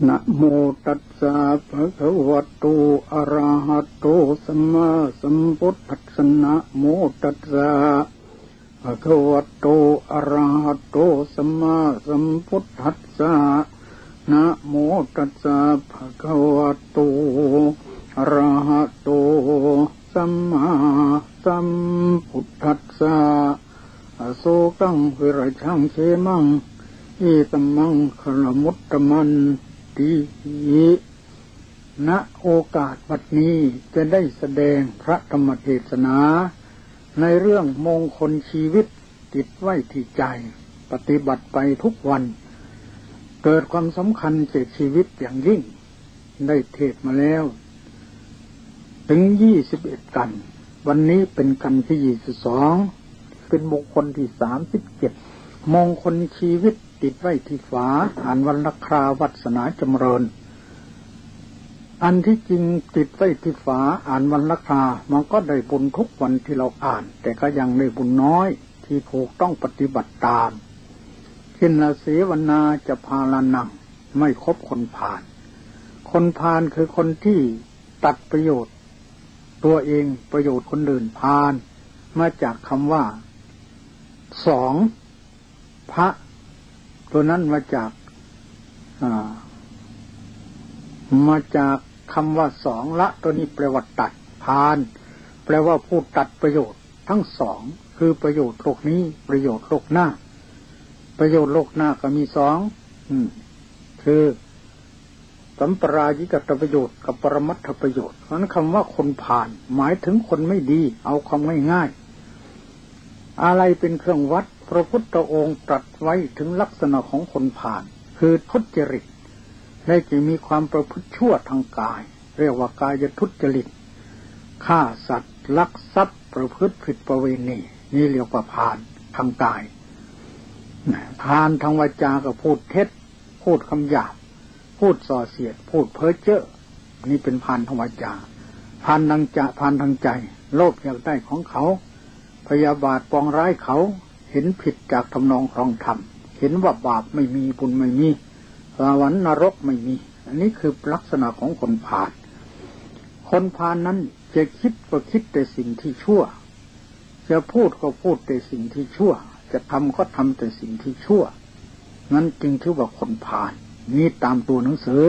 นะโมตัสสะภะคะวะโตอะระหะโตสัมมาสัมพุทธัสสะนะโมตัสสะภะคะวะโตอะระหะโตสัมมาสัมพุทธัสสะนะโมตัสสะภะคะวะโตอะระหะโตสัมมาสัมพุทธัสสะอโศกังวิรัชังเขมังอิตัมมังคลมุตตมันติณโอกาสบัดนี้จะได้แสดงพระธรรมเทศนาในเรื่องมงคลชีวิตติดไว้ที่ใจปฏิบัติไปทุกวันเกิดความสำคัญแก่ชีวิตอย่างยิ่งได้เทศมาแล้วถึง21กันวันนี้เป็นกันที่22เป็นมงคลที่37มงคลชีวิตติดไว้ที่ฝาอ่านวันละคราวัสนาจำเริญอันที่จริงติดไว้ที่ฝาอ่านวันละครามันก็ได้บุญทุกวันที่เราอ่านแต่ก็ยังได้บุญน้อยที่ถูกต้องปฏิบัติตามขินเสวนาจะพาลานังไม่คบคนพาลคนพาลคือคนที่ตัดประโยชน์ตัวเองประโยชน์คนอื่นพาลมาจากคำว่าสองพระตัวนั้นมาจากคำว่าสองละตัวนี้แปลว่าตัดพาลแปลว่าผู้ตัดประโยชน์ทั้งสองคือประโยชน์โลกนี้ประโยชน์โลกหน้าประโยชน์โลกหน้าก็มีสองคือสัมปรายิกตประโยชน์กับปรมัตถประโยชน์เพราะนั้นคำว่าคนพาลหมายถึงคนไม่ดีเอาความง่ายๆอะไรเป็นเครื่องวัดพระพุทธองค์ตรัสไว้ถึงลักษณะของคนพาลคือทุจริตและจะมีความประพฤติชั่วทางกายเรียกว่ากายทุจริตฆ่าสัตว์ลักทรัพย์ประพฤติผิดประเวณีนี่เรียกว่าพาลทางกายพาลทางวาจาก็พูดเท็จพูดคำหยาบพูดส่อเสียดพูดเพ้อเจ้อนี่เป็นพาลทางวาจาพาลทางใจโลภอยากได้ของเขาพยาบาทปองร้ายเขาเห็นผิดจากทำนองครองธรรมเห็นว่าบาปไม่มีบุญไม่มีสวรรค์นรกไม่มีอันนี้คือลักษณะของคนพาลคนพาลนั้นจะคิดก็คิดแต่สิ่งที่ชั่วจะพูดก็พูดแต่สิ่งที่ชั่วจะทำก็ทำแต่สิ่งที่ชั่วนั้นจึงชื่อว่าคนพาลนี่ตามตัวหนังสือ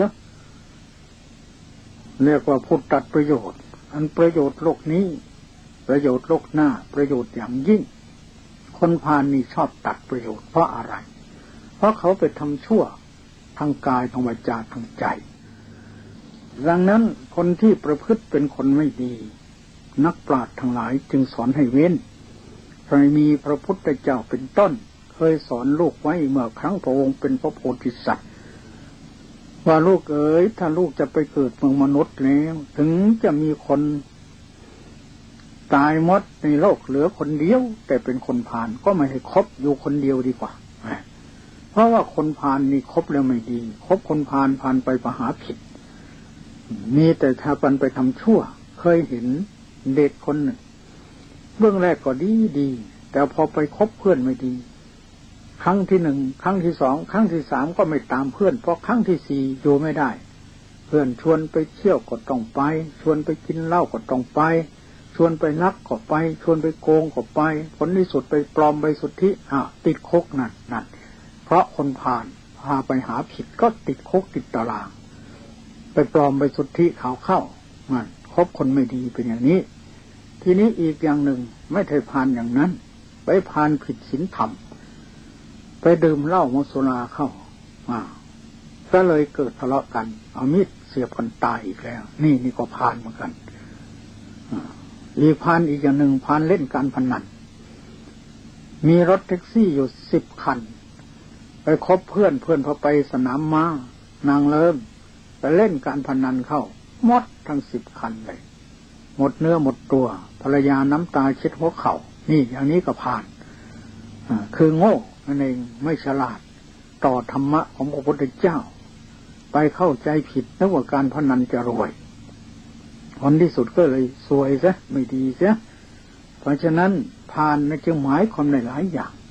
เรียกว่าผู้ตัดประโยชน์อันประโยชน์โลกนี้ประโยชน์โลกหน้าประโยชน์อย่างยิ่งคนพาลนี่ชอบตัดประโยชน์เพราะอะไรเพราะเขาไปทำชั่วทางกายทางวาจาทางใจดังนั้นคนที่ประพฤติเป็นคนไม่ดีนักปราชญ์ทั้งหลายจึงสอนให้เว้นเคยมีพระพุทธเจ้าเป็นต้นเคยสอนลูกไว้เมื่อครั้งพระองค์เป็นพระโพธิสัตว์ว่าลูกเอ๋ยถ้าลูกจะไปเกิดเมืองมนุษย์แล้วถึงจะมีคนตายหมดในโลกเหลือคนเดียวแต่เป็นคนพาลก็ไม่ให้คบอยู่คนเดียวดีกว่าเพราะว่าคนพาลนี่คบแล้วไม่ดีคบคนพาลไปประหาผิดมีแต่ถ้าไปทำชั่วเคยเห็นเด็กคนหนึ่งเบื้องแรกก็ดีแต่พอไปคบเพื่อนไม่ดีครั้งที่1ครั้งที่2ครั้งที่3ก็ไม่ตามเพื่อนเพราะครั้งที่4อยู่ไม่ได้เพื่อนชวนไปเที่ยวก็ต้องไปชวนไปกินเหล้าก็ต้องไปชวนไปลักก็ไปชวนไปโกงก็ไปผลที่สุดไปปลอมใบสุทธิติดคุกนั่นเพราะคนพาลพาไปหาผิดก็ติดคุกติดตารางไปปลอมใบสุทธิเขาเข้ามันคบคนไม่ดีเป็นอย่างนี้ทีนี้อีกอย่างหนึ่งไม่ใช่พาลอย่างนั้นไปพาลผิดศีลธรรมไปดื่มเหล้าเมาสุราเข้าก็เลยเกิดทะเลาะกันเอามีดเสียบกันตายอีกแล้วนี่ก็พาลเหมือนกันอีกพาลอีกอย่างหนึ่งพาลเล่นการพนันมีรถแท็กซี่อยู่10 คันไปคบเพื่อนพอไปสนามม้านางเลิ้มไปเล่นการพนันเข้าหมดทั้ง10 คันเลยหมดเนื้อหมดตัวภรรยาน้ำตาเช็ดหัวเข่านี่อย่างนี้ก็พาลคือโง่นั่นเองไม่ฉลาดต่อธรรมะของพระพุทธเจ้าไปเข้าใจผิดนึกว่าการพนันจะรวยผลที่สุดก็เลยซวยซะไม่ดีซะเพราะฉะนั้นพาลจึงหมายความในหลายอย่าง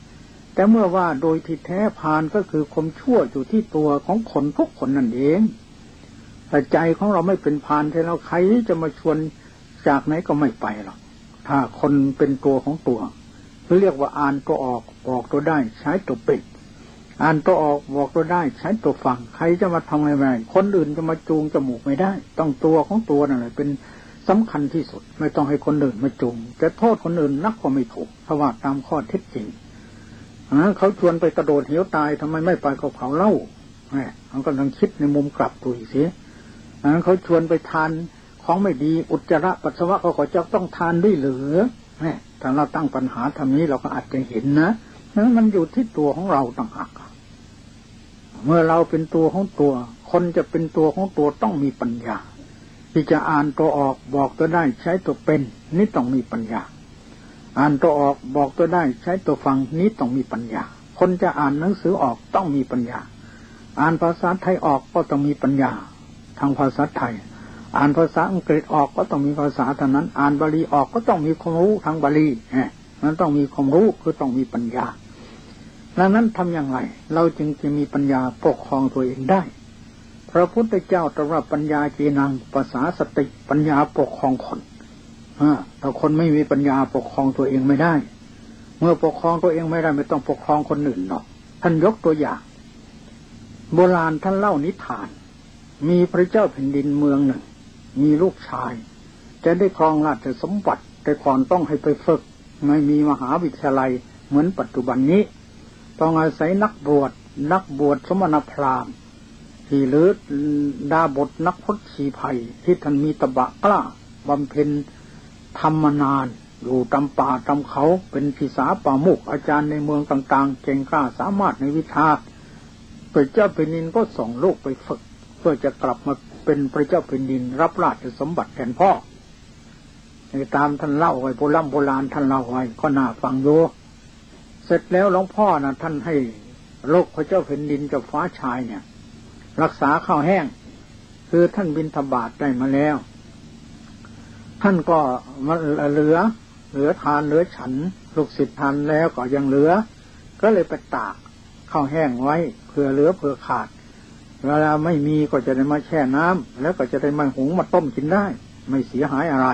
แต่เมื่อว่าโดยที่แท้พาลก็คือความชั่วอยู่ที่ตัวของคนทุกคนนั่นเองแต่ใจของเราไม่เป็นพาลใช่แล้วใครจะมาชวนจากไหนก็ไม่ไปหรอกถ้าคนเป็นตัวของตัวเรียกว่าอ่านตัวออกบอกตัวได้ใช้ตัวเป็นอ่านตัวออกบอกตัวได้ใช้ตัวฟังใครจะมาทำอะไรไม่ได้คนอื่นจะมาจูงจมูกไม่ได้ต้องตัวของตัวนั่นแหละเป็นสำคัญที่สุดไม่ต้องให้คนอื่นมาจูงจะโทษคนอื่นนักก็ไม่ถูกเพราะว่าตามข้อเท็จจริงเขาชวนไปกระโดดเหวตายทำไมไม่ไปกับเขาเล่าเขากำลังคิดในมุมกลับตัวอีกสิเขาชวนไปทานของไม่ดีอุจจาระปัสสาวะเขาก็จะต้องทานด้วยหรือถ้าเราตั้งปัญหาทำนี้เราก็อาจจะเห็นนะนั้นมันอยู่ที่ตัวของเราต่างหากเมื่อเราเป็นตัวของตัวคนจะเป็นตัวของตัวต้องมีปัญญาที่จะอ่านตัวออกบอกตัวได้ใช้ตัวเป็นนี่ต้องมีปัญญาอ่านตัวออกบอกตัวได้ใช้ตัวฟังนี้ต้องมีปัญญาคนจะอ่านหนังสือออกต้องมีปัญญาอ่านภาษาไทยออกก็ต้องมีปัญญาทางภาษาไทยอ่านภาษาอังกฤษออกก็ต้องมีภาษาเท่านั้นอ่านบาลีออกก็ต้องมีความรู้ทางบาลีมันต้องมีความรู้คือต้องมีปัญญาดังนั้นทำอย่างไรเราจึงจะมีปัญญาปกครองตัวเองได้พระพุทธเจ้าตรัสปัญญาเจนังภาษาสติปัญญาปกครองคนถ้าคนไม่มีปัญญาปกครองตัวเองไม่ได้เมื่อปกครองตัวเองไม่ได้ไม่ต้องปกครองคนอื่นหรอกท่านยกตัวอย่างโบราณท่านเล่านิทานมีพระเจ้าแผ่นดินเมืองหนึ่งมีลูกชายจะได้ครองราชสมบัติแต่ก่อนต้องให้ไปฝึกไม่มีมหาวิทยาลัยเหมือนปัจจุบันนี้ต้องอาศัยนักบวชสมณพราหมณ์ที่หรือดาบทนักพจน์ชีภัยที่ท่านมีตบะกล้าบำเพ็ญธรรมนานอยู่ตามป่าตามเขาเป็นภิสาป่ามุกอาจารย์ในเมืองต่างๆเก่งกล้าสามารถในวิชาพระเจ้าแผ่นดินก็ส่งลูกไปฝึกเพื่อจะกลับมาเป็นพระเจ้าแผ่นดินรับราชสมบัติแทนพ่อในตามท่านเล่าไว้โบราณท่านเล่าไว้ก็น่าฟังอยู่เสร็จแล้วหลวงพ่อนะท่านให้ลูกพระเจ้าแผ่นดินกับฟ้าชายเนี่ยรักษาข้าวแห้งคือท่านบิณฑบาตได้มาแล้วท่านก็มาเหลือทานเหลือฉันลูกศิษย์ทานแล้วก็ยังเหลือก็เลยไปตากข้าวแห้งไว้เผื่อเหลือเผื่อขาดเวลาไม่มีก็จะได้มาแช่น้ำแล้วก็จะได้มาหุงมาต้มกินได้ไม่เสียหายอะไร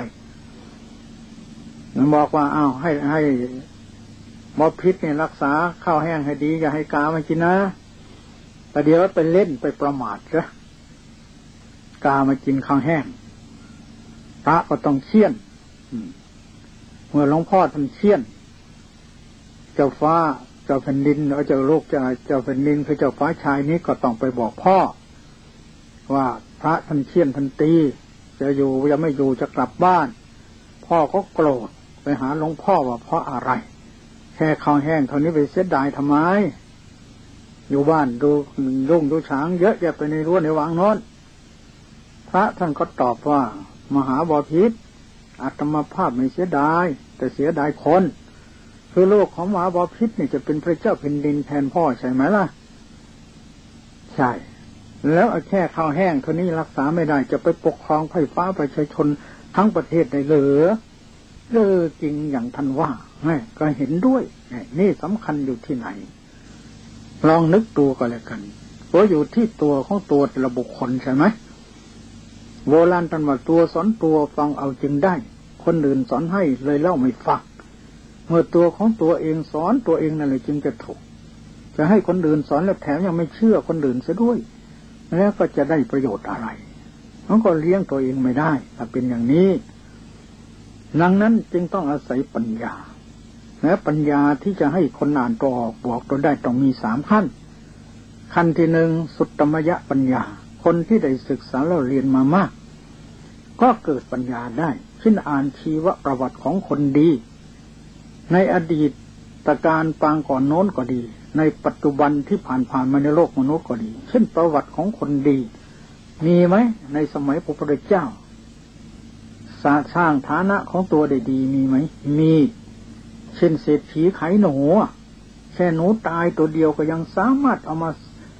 มันบอกว่าให้หมอพิษเนี่ยรักษาข้าวแห้งให้ดีอย่าให้กามากินนะแต่เดี๋ยวไปเล่นไปประมาทซะกามากินข้าวแห้งพระก็ต้องเชี่ยนเมื่อหลวงพ่อท่านเชี่ยนเจ้าฟ้าเจ้าแผ่นดินเจ้าลูกเจ้าแผ่นดินคือเจ้าฟ้าชายนี้ก็ต้องไปบอกพ่อว่าพระท่านเชี่ยนท่านตีจะอยู่จะไม่อยู่จะกลับบ้านพ่อก็โกรธไปหาหลวงพ่อว่าเพราะอะไรแค่ข้าวแห้งเท่านี้ไปเสียดายทำไมอยู่บ้านดูรุ่งดูช้างเยอะแยะไปในรั้วในวังโน้นพระท่านก็ตอบว่ามหาบพิตรอาตมาภาพไม่เสียดายแต่เสียดายคนคือโลกของมหาบพิตรนี่จะเป็นพระเจ้าแผ่นดินแทนพ่อใช่ไหมล่ะใช่แล้วแค่ข้าวแห้งเท่านี้รักษาไม่ได้จะไปปกครองไฟฟ้าประชาชนทั้งประเทศได้เหรือจริงอย่างท่านว่าก็เห็นด้วยนี่สำคัญอยู่ที่ไหนลองนึกดูก็แล้วกันเพราะอยู่ที่ตัวของตัวแต่ละบุคคลใช่ไหมโบราณท่านว่าตัวสอนตัวฟังเอาจึงได้คนอื่นสอนให้เลยเล่าไม่ฟังเมื่อตัวของตัวเองสอนตัวเองนั่นแหละจึงจะถูกจะให้คนอื่นสอนแล้วแถมยังไม่เชื่อคนอื่นซะด้วยแล้วก็จะได้ประโยชน์อะไรมันก็เลี้ยงตัวเองไม่ได้ถ้าเป็นอย่างนี้ดังนั้นจึงต้องอาศัยปัญญาและปัญญาที่จะให้คนอ่านตัวออกบอกตัวได้ต้องมี3ขั้นขั้นที่1สุตตมยปัญญาคนที่ได้ศึกษาแล้วเรียนมามากก็เกิดปัญญาได้เช่นอ่านชีวประวัติของคนดีในอดีตการปางก่อนโน้นก็ดีในปัจจุบันที่ผ่านมาในโลกมนุษย์ก็ดีเช่นประวัติของคนดีมีไหมในสมัยพระพุทธเจ้าสร้างฐานะของตัวได้ดีมีไหมมีเช่นเศรษฐีขายหนูแค่หนูตายตัวเดียวก็ยังสามารถเอามา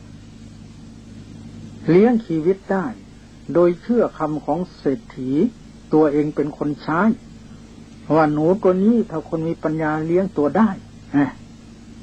เลี้ยงชีวิตได้โดยเชื่อคำของเศรษฐีตัวเองเป็นคนใช้ว่าหนูตัวนี้ถ้าคนมีปัญญาเลี้ยงตัวได้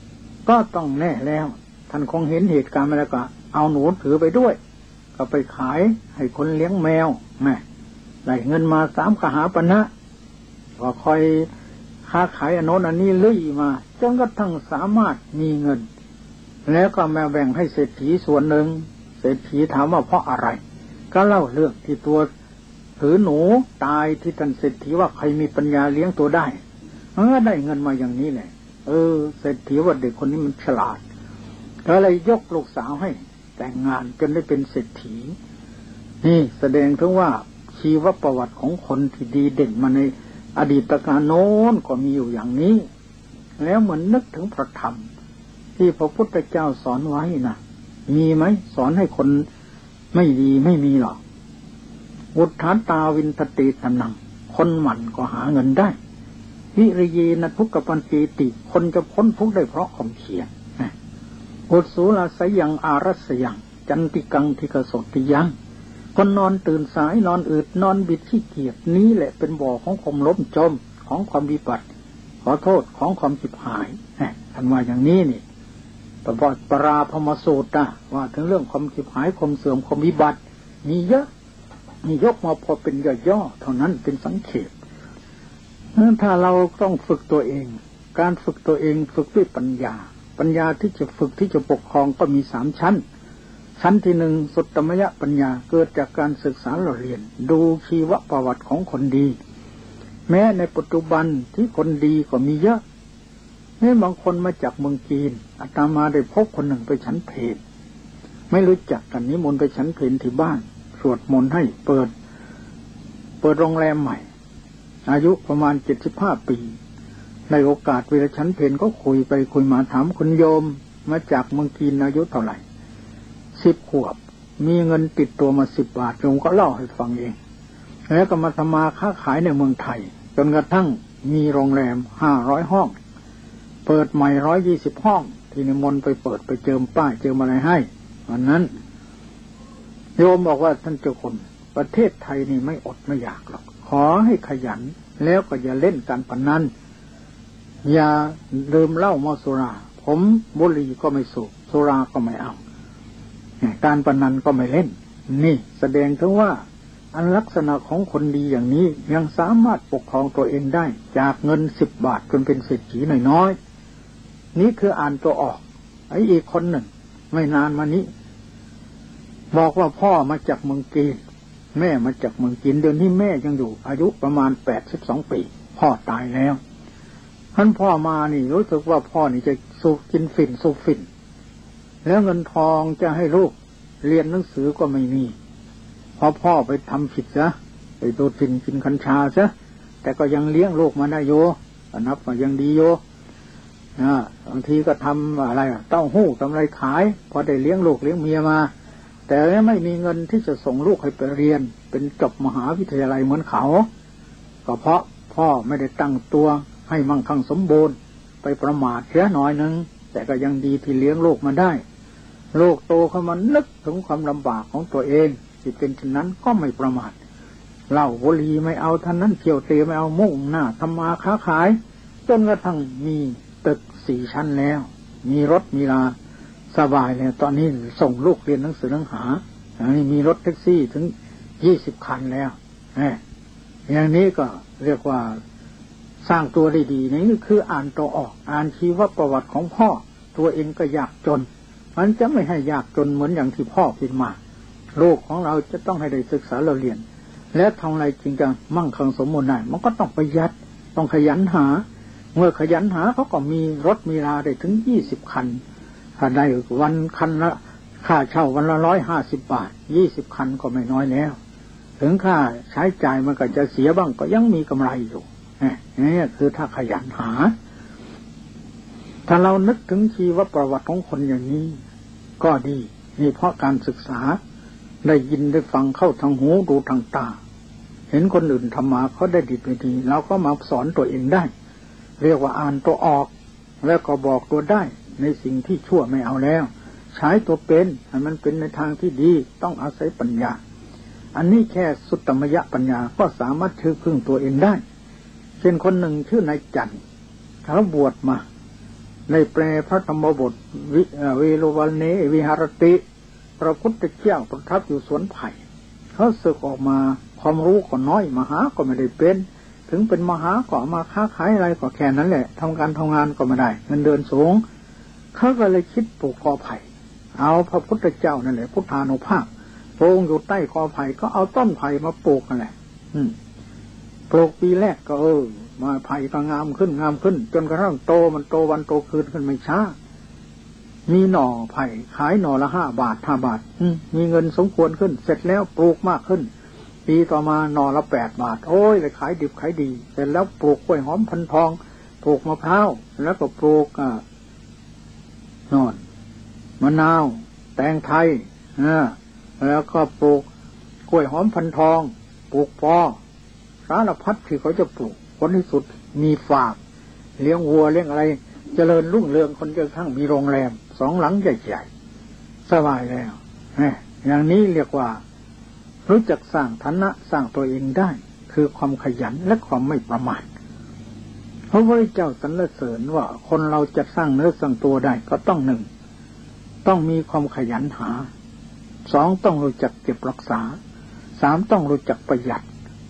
ก็ต้องแน่แล้วท่านคงเห็นเหตุการณ์มาแล้วก็เอาหนูถือไปด้วยก็ไปขายให้คนเลี้ยงแมวแม่ได้เงินมา3 กหาปณะก็คอยค้าขายอันโน้นอันนี้เลื่อยมาจนกระทั่งสามารถมีเงินแล้วก็มาแบ่งให้เศรษฐีส่วนหนึ่งเศรษฐีถามว่าเพราะอะไรก็เล่าเรื่องที่ตัวถือหนูตายที่ท่านเศรษฐีว่าใครมีปัญญาเลี้ยงตัวได้ได้เงินมาอย่างนี้แหละเศรษฐีว่าเด็กคนนี้มันฉลาดก็เลยยกลูกสาวให้แต่งงานจนได้เป็นเศรษฐีนี่แสดงถึงว่าชีวประวัติของคนที่ดีเด่นมาในอดีตกาลโน้นก็มีอยู่อย่างนี้แล้วเหมือนนึกถึงพระธรรมที่พระพุทธเจ้าสอนไว้นะมีไหมสอนให้คนไม่ดีไม่มีหรอกอุทธาตาวินทติตนังคนหมั่นก็หาเงินได้วิริเยนะทุกขปัญจีติคนจะพ้นทุกข์ได้เพราะความเพียรอุสุลาสยังอารัสยังจันติกังทิกโสติยังคนนอนตื่นสายนอนอืดนอนบิดขี้เกียจนี้แหละเป็นบ่อของความล้มจมของความวิบัติขอโทษของความฉิบหายท่านว่าอย่างนี้นี่ปราพมสูตรนะว่าถึงเรื่องความฉิบหายความเสื่อมความวิบัติมีเยอะนี่ยกมาพอเป็นย่อๆเท่านั้นเป็นสังเขปถ้าเราต้องฝึกตัวเองการฝึกตัวเองฝึกด้วยปัญญาที่จะฝึกที่จะปกครองก็มี3 ชั้นที่ 1สุตตมยปัญญาเกิดจากการศึกษาเราเรียนดูชีวประวัติของคนดีแม้ในปัจจุบันที่คนดีก็มีเยอะบางคนมาจากเมืองจีนอาตมาได้พบคนหนึ่งไปฉันเพลไม่รู้จักกันนิมนต์ไปฉันเพลที่บ้านสวดมนต์ให้เปิดโรงแรมใหม่อายุประมาณ75 ปีในโอกาสเวลาฉันเพลก็คุยไปคุยมาถามคุณโยมมาจากเมืองจีนอายุเท่าไหร่10 ขวบมีเงินติดตัวมา10 บาทโยมก็เล่าให้ฟังเองแล้วก็มาทำมาค้าขายในเมืองไทยจนกระทั่งมีโรงแรม500 ห้องเปิดใหม่120 ห้องที่นิมนต์ไปเปิดไปเจิมป้ายเจิมอะไรให้วันนั้นโยมบอกว่าท่านเจ้าคุณประเทศไทยนี่ไม่อดไม่อยากหรอกขอให้ขยันแล้วก็อย่าเล่นการพนันอย่าดื่มเหล้าเมาสุราผมบุหรี่ก็ไม่สูบสุราก็ไม่เอาการพนันก็ไม่เล่นนี่แสดงถึงว่าอันลักษณะของคนดีอย่างนี้ยังสามารถปกครองตัวเองได้จากเงิน10 บาทจนเป็นเศรษฐีน้อยๆนี่คืออ่านตัวออกอีกคนหนึ่งไม่นานมานี้บอกว่าพ่อมาจากเมืองจีนแม่มาจากเมืองจีนเดี๋ยวนี้แม่ยังอยู่อายุประมาณ82 ปีพ่อตายแล้วท่านพ่อมานี่รู้สึกว่าพ่อนี่จะสูบกินฝิ่นสูบฝิ่นแล้วเงินทองจะให้ลูกเรียนหนังสือก็ไม่มีพอพ่อไปทำผิดซะไปดูดฝิ่นกินกัญชาซะแต่ก็ยังเลี้ยงลูกมาได้โยนับว่ายังดีโยบางทีก็ทำอะไรเต้าหู้กำไรขายพอได้เลี้ยงลูกเลี้ยงเมียมาแต่ไม่มีเงินที่จะส่งลูกให้ไปเรียนเป็นจบมหาวิทยาลัยเหมือนเขาก็เพราะพ่อไม่ได้ตั้งตัวให้มั่งคั่งสมบูรณ์ไปประมาทเสียหน่อยนึงแต่ก็ยังดีที่เลี้ยงลูกมาได้ลูกโตขึ้นมานึกถึงความลำบากของตัวเองที่เป็นเช่นนั้นก็ไม่ประมาทเหล้าบุหรี่ไม่เอาท่านนั้นเที่ยวเตะไม่เอามุ่งหน้าทำมาค้าขายจนกระทั่งมีตึก4 ชั้นแล้วมีรถมีลาสบายเลยตอนนี้ส่งลูกเรียนหนังสือหนังหานี่มีรถแท็กซี่ถึง20 คันแล้วอย่างนี้ก็เรียกว่าสร้างตัวได้ดีนี่คืออ่านตัวออกอ่านชีวประวัติของพ่อตัวเองก็ยากจนมันจะไม่ให้ยากจนเหมือนอย่างที่พ่อเป็นมาลูกของเราจะต้องให้ได้ศึกษาเราเรียนและทำอะไรจริงจังมั่งคั่งสมบูรณ์ได้มันก็ต้องประหยัดต้องขยันหาเมื่อขยันหาเขาก็มีรถมีลาได้ถึง20 คันถ้าได้วันคันละค่าเช่าวันละ150 บาท20 คันก็ไม่น้อยแล้วถึงค่าใช้จ่ายมันก็จะเสียบ้างก็ยังมีกำไรอยู่นี่คือถ้าขยันหาถ้าเรานึกถึงชีวประวัติของคนอย่างนี้ก็ดีนี่เพราะการศึกษาได้ยินได้ฟังเข้าทางหูดูทางตาเห็นคนอื่นทำมาเขาได้ดีไปดีเราก็มาสอนตัวเองได้เรียกว่าอ่านตัวออกแล้วก็บอกตัวได้ในสิ่งที่ชั่วไม่เอาแล้วใช้ตัวเป็นให้มันเป็นในทางที่ดีต้องอาศัยปัญญาอันนี้แค่สุตตมยปัญญาก็สามารถชื่อพึ่งตัวเองได้เช่นคนหนึ่งชื่อนายจันทร์เขาบวชมาในแปลพระธรรมบทเวโรวันเนวิหารติพระพุทธเจ้าประทับอยู่สวนไผ่เขาสึกออกมาความรู้ก็น้อยมหาก็ไม่ได้เป็นถึงเป็นมหาก็มาค้าขายอะไรก็แค่นั้นแหละทำการทำงานก็ไม่ได้เงินเดือนสูงเขาก็เลยคิดปลูกกอไผ่เอาพระพุทธเจ้านั่นแหละพุทธานุภาพโปร่งอยู่ใต้กอไผ่ก็เอาต้นไผ่มาปลูกกันแหละปลูกปีแรกก็มาไผ่ก็งามขึ้นจนกระทั่งโตมันโตวันโตคืนขึ้นไม่ช้ามีหน่อไผ่ขายหน่อละ5 บาท5 บาทมีเงินสมควรขึ้นเสร็จแล้วปลูกมากขึ้นปีต่อมาหน่อละ8 บาทโอ้ยเลยขายดิบขายดีเสร็จแล้วปลูกกล้วยหอมพันทองปลูกมะพร้าวแล้วก็ปลูกนอนมะนาวแตงไทยแล้วก็ปลูกกล้วยหอมพันทองปลูกปอสารพัดที่เขาจะปลูกผลที่สุดมีฝากเลี้ยงวัวเลี้ยงอะไรเจริญรุ่งเรืองคนจนทั้งมีโรงแรม2 หลังใหญ่ๆสบายแล้วอย่างนี้เรียกว่ารู้จักสร้างฐานะสร้างตัวเองได้คือความขยันและความไม่ประมาทพระพุทธเจ้าสรรเสริญว่าคนเราจะสร้างเนื้อสร้างตัวได้ก็ต้อง 1ต้องมีความขยันหา 2ต้องรู้จักเก็บรักษา 3ต้องรู้จักประหยัด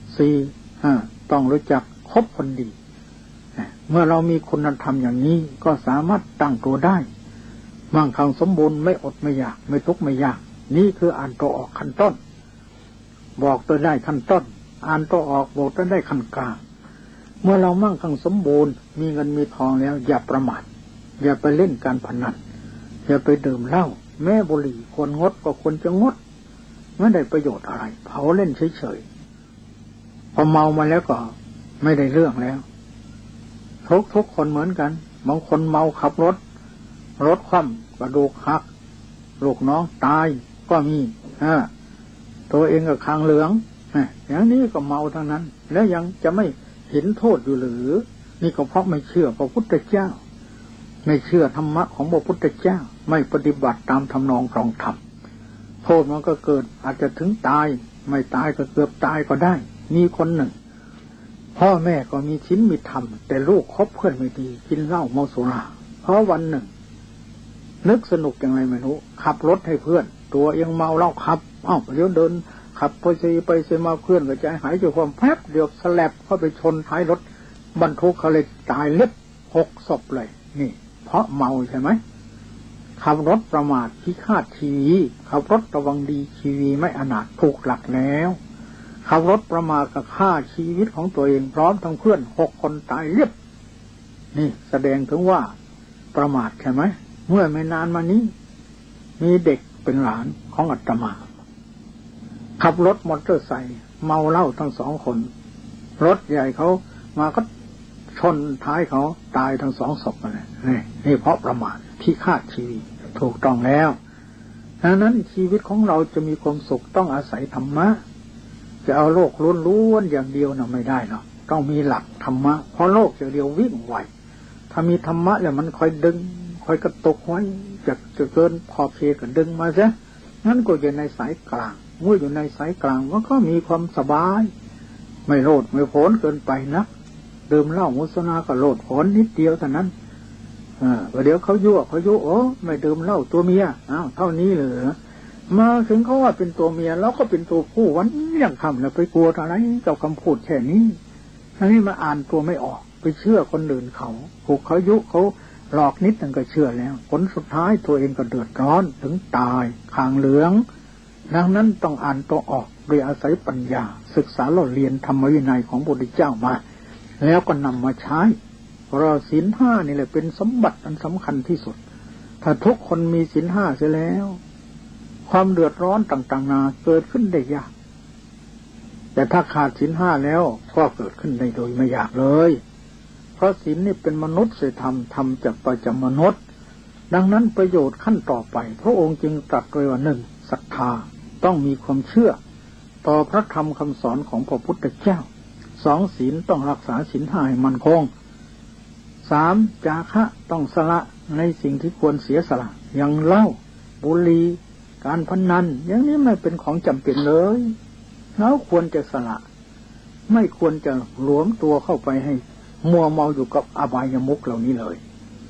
4ต้องรู้จักคบคนดีเมื่อเรามีคุณธรรมอย่างนี้ก็สามารถตั้งตัวได้มั่งคั่งสมบูรณ์ไม่อดไม่อยากไม่ทุกข์ไม่ยากนี่คืออ่านตัวออกขั้นต้นบอกตัวได้ขั้นต้นอ่านตัวออกบอกตัวได้ขั้นกลางเมื่อเรามั่งคั่งสมบูรณ์มีเงินมีทองแล้วอย่าประมาทอย่าไปเล่นการพนันอย่าไปดื่มเหล้าแม้บุหรี่ควรงดก็ควรจะงดไม่ได้ประโยชน์อะไรเผาเล่นเฉยๆพอเมามาแล้วก็ไม่ได้เรื่องแล้วทุกคนเหมือนกันบางคนเมาขับรถคว่ำกระดูกหักลูกน้องตายก็มีตัวเองก็คางเหลืองอย่างนี้ก็เมาทั้งนั้นแล้วยังจะไม่เห็นโทษอยู่หรือนี่ก็เพราะไม่เชื่อพระพุทธเจ้าไม่เชื่อธรรมะของพระพุทธเจ้าไม่ปฏิบัติตามทำนองครองธรรมโทษมันก็เกิดอาจจะถึงตายไม่ตายก็เกือบตายก็ได้มีคนหนึ่งพ่อแม่ก็มีศีลมีธรรมแต่ลูกคบเพื่อนไม่ดีกินเหล้าเมาสุราเพราะวันหนึ่งนึกสนุกอย่างไรไม่รู้ขับรถให้เพื่อนตัวเองเมาเหล้าขับเดี๋ยวเดินขับไปเซมาเพื่อนก็ใจหายจากความแป๊บเดียวสลับเข้าไปชนท้ายรถบรรทุกเขาเลยตายเล็บ6 ศพเลยนี่เพราะเมาใช่ไหมขับรถประมาทพิฆาตชีวิตขับรถระวังดีชีวิตไม่อนาถถูกหลักแล้วขับรถประมาทกับฆ่าชีวิตของตัวเองพร้อมทั้งเพื่อน6 คนตายเรียบนี่แสดงถึงว่าประมาทใช่ไหมเมื่อไม่นานมานี้มีเด็กเป็นหลานของอาตมาขับรถมอเตอร์ไซค์เมาเหล้าทั้ง2 คนรถใหญ่เขามาก็ชนท้ายเขาตายทั้ง2 ศพเลยนี่เพราะประมาทพิฆาตชีวิตถูกต้องแล้วดังนั้นชีวิตของเราจะมีความสุขต้องอาศัยธรรมะจะเอาโลกล้วนๆอย่างเดียวน่ะไม่ได้เนาะต้องมีหลักธรรมะเพราะโลกอย่างเดียววิ่งไวถ้ามีธรรมะแล้วมันคอยดึงคอยกระตุกไว้จะเกินขอบเขตก็ดึงมาซะงั้นก็อยู่ในสายกลางเมื่ออยู่ในสายกลางมันก็มีความสบายไม่โลดไม่โผนเกินไปนะดื่มเหล้ามุสนาก็โลดโผนนิดเดียวเท่านั้นเดี๋ยวเขายั่วไม่ดื่มเหล้าตัวเมียเท่านี้เลยมาถึงเขาว่าเป็นตัวเมียแล้วก็เป็นตัวผู้วันยังคำแล้วไปกลัวอะไรเจ้าคำพูดแค่นี้ทั้งนี้มาอ่านตัวไม่ออกไปเชื่อคนอื่นเขาถูกเขายุเขาหลอกนิดนึงก็เชื่อแล้วผลสุดท้ายตัวเองก็เดือดร้อนถึงตายคางเหลืองดังนั้นต้องอ่านตัวออกโดยอาศัยปัญญาศึกษาเรียนธรรมวินัยของพระพุทธเจ้ามาแล้วก็นำมาใช้เราศีล 5นี่แหละเป็นสมบัติอันสำคัญที่สุดถ้าทุกคนมีศีล 5เสียแล้วความเดือดร้อนต่างๆนาเกิดขึ้นได้ยากแต่ถ้าขาดศีล 5แล้วก็เกิดขึ้นได้โดยไม่ยากเลยเพราะศีลนี่เป็นมนุษย์ธรรมจากประจำมนุษย์ดังนั้นประโยชน์ขั้นต่อไปพระองค์จึงตรัสไว้ว่า 1. ศรัทธาต้องมีความเชื่อต่อพระธรรมคำสอนของพระพุทธเจ้า 2. ศีลต้องรักษาศีล 5ให้มั่นคง 3. จาคะต้องสละในสิ่งที่ควรเสียสละอย่างเหล้าบุหรี่การพนันอย่างนี้ไม่เป็นของจำเป็นเลยเราควรจะสละไม่ควรจะหลวมตัวเข้าไปให้มัวเมาอยู่กับอบายมุขเหล่านี้เลย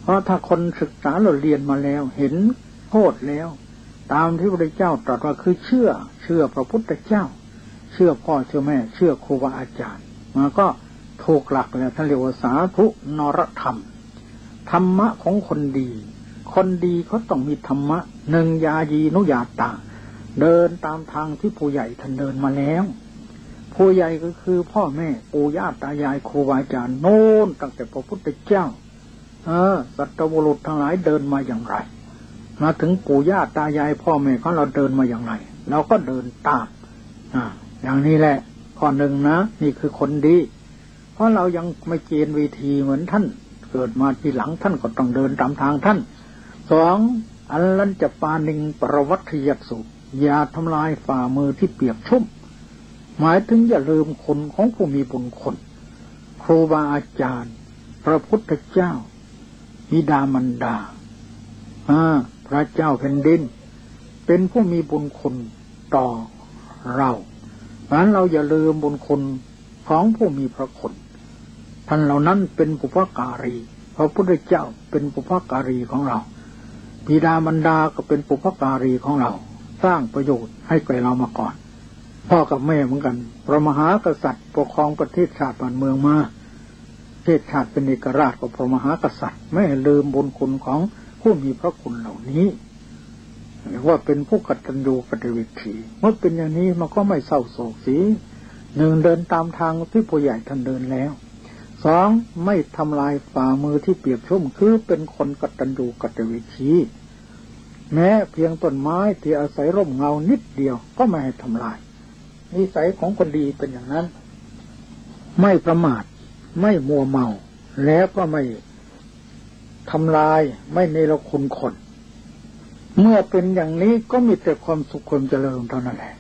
เพราะถ้าคนศึกษาเราเรียนมาแล้วเห็นโทษแล้วตามที่พระพุทธเจ้าตรัสว่าคือเชื่อพระพุทธเจ้าเชื่อพ่อเชื่อแม่เชื่อครูบาอาจารย์มันก็ถูกหลักแล้วท่านเรียกว่าสาธุนรธรรมธรรมะของคนดีคนดีเขาต้องมีธรรมะหนึ่งยายีนุยาตาเดินตามทางที่ผู้ใหญ่ท่านเดินมาแล้วผู้ใหญ่ก็คือพ่อแม่ปู่ย่าตายายครูบาอาจารย์โน้นตั้งแต่พระพุทธเจ้าสัตบุรุษทั้งหลายเดินมาอย่างไรมาถึงปู่ย่าตายายพ่อแม่ของเราเดินมาอย่างไรเราก็เดินตามอย่างนี้แหละข้อหนึ่งนะนี่คือคนดีเพราะเรายังไม่เกณฑ์วิธีเหมือนท่านเกิดมาทีหลังท่านก็ต้องเดินตามทางท่านสองอัลลัญจปานิงปรวัตยัสสุอย่าทำลายฝ่ามือที่เปียกชุ่มหมายถึงอย่าลืมคุณของผู้มีบุญคุณครูบาอาจารย์พระพุทธเจ้าบิดามารดาพระเจ้าแผ่นดินเป็นผู้มีบุญคุณต่อเราเพราะฉะนั้นเราอย่าลืมบุญคุณของผู้มีพระคุณท่านเหล่านั้นเป็นปุพการีพระพุทธเจ้าเป็นปุพการีของเราบิดามารดาก็เป็นปุพการีของเราสร้างประโยชน์ให้แก่เรามาก่อนพ่อกับแม่เหมือนกันพระมหากษัตริย์ปกครองประเทศชาติบ้านเมืองมาประเทศชาติเป็นเอกราชกับพระมหากษัตริย์ไม่ลืมบุญคุณของผู้มีพระคุณเหล่านี้เรียกว่าเป็นผู้กตัญญูกตเวทีเมื่อเป็นอย่างนี้มันก็ไม่เศร้าโศกสีหนึ่งเดินตามทางที่ผู้ใหญ่ท่านเดินแล้วสองไม่ทำลายฝ่ามือที่เปียกชุ่มคือเป็นคนกตัญญูกตเวทีแม้เพียงต้นไม้ที่อาศัยร่มเงานิดเดียวก็ไม่ให้ทำลายนิสัยของคนดีเป็นอย่างนั้นไม่ประมาทไม่มัวเมาแล้วก็ไม่ทำลายไม่เนรคุณคนเมื่อเป็นอย่างนี้ก็มีแต่ความสุขความเจริญเท่านั้นแหละ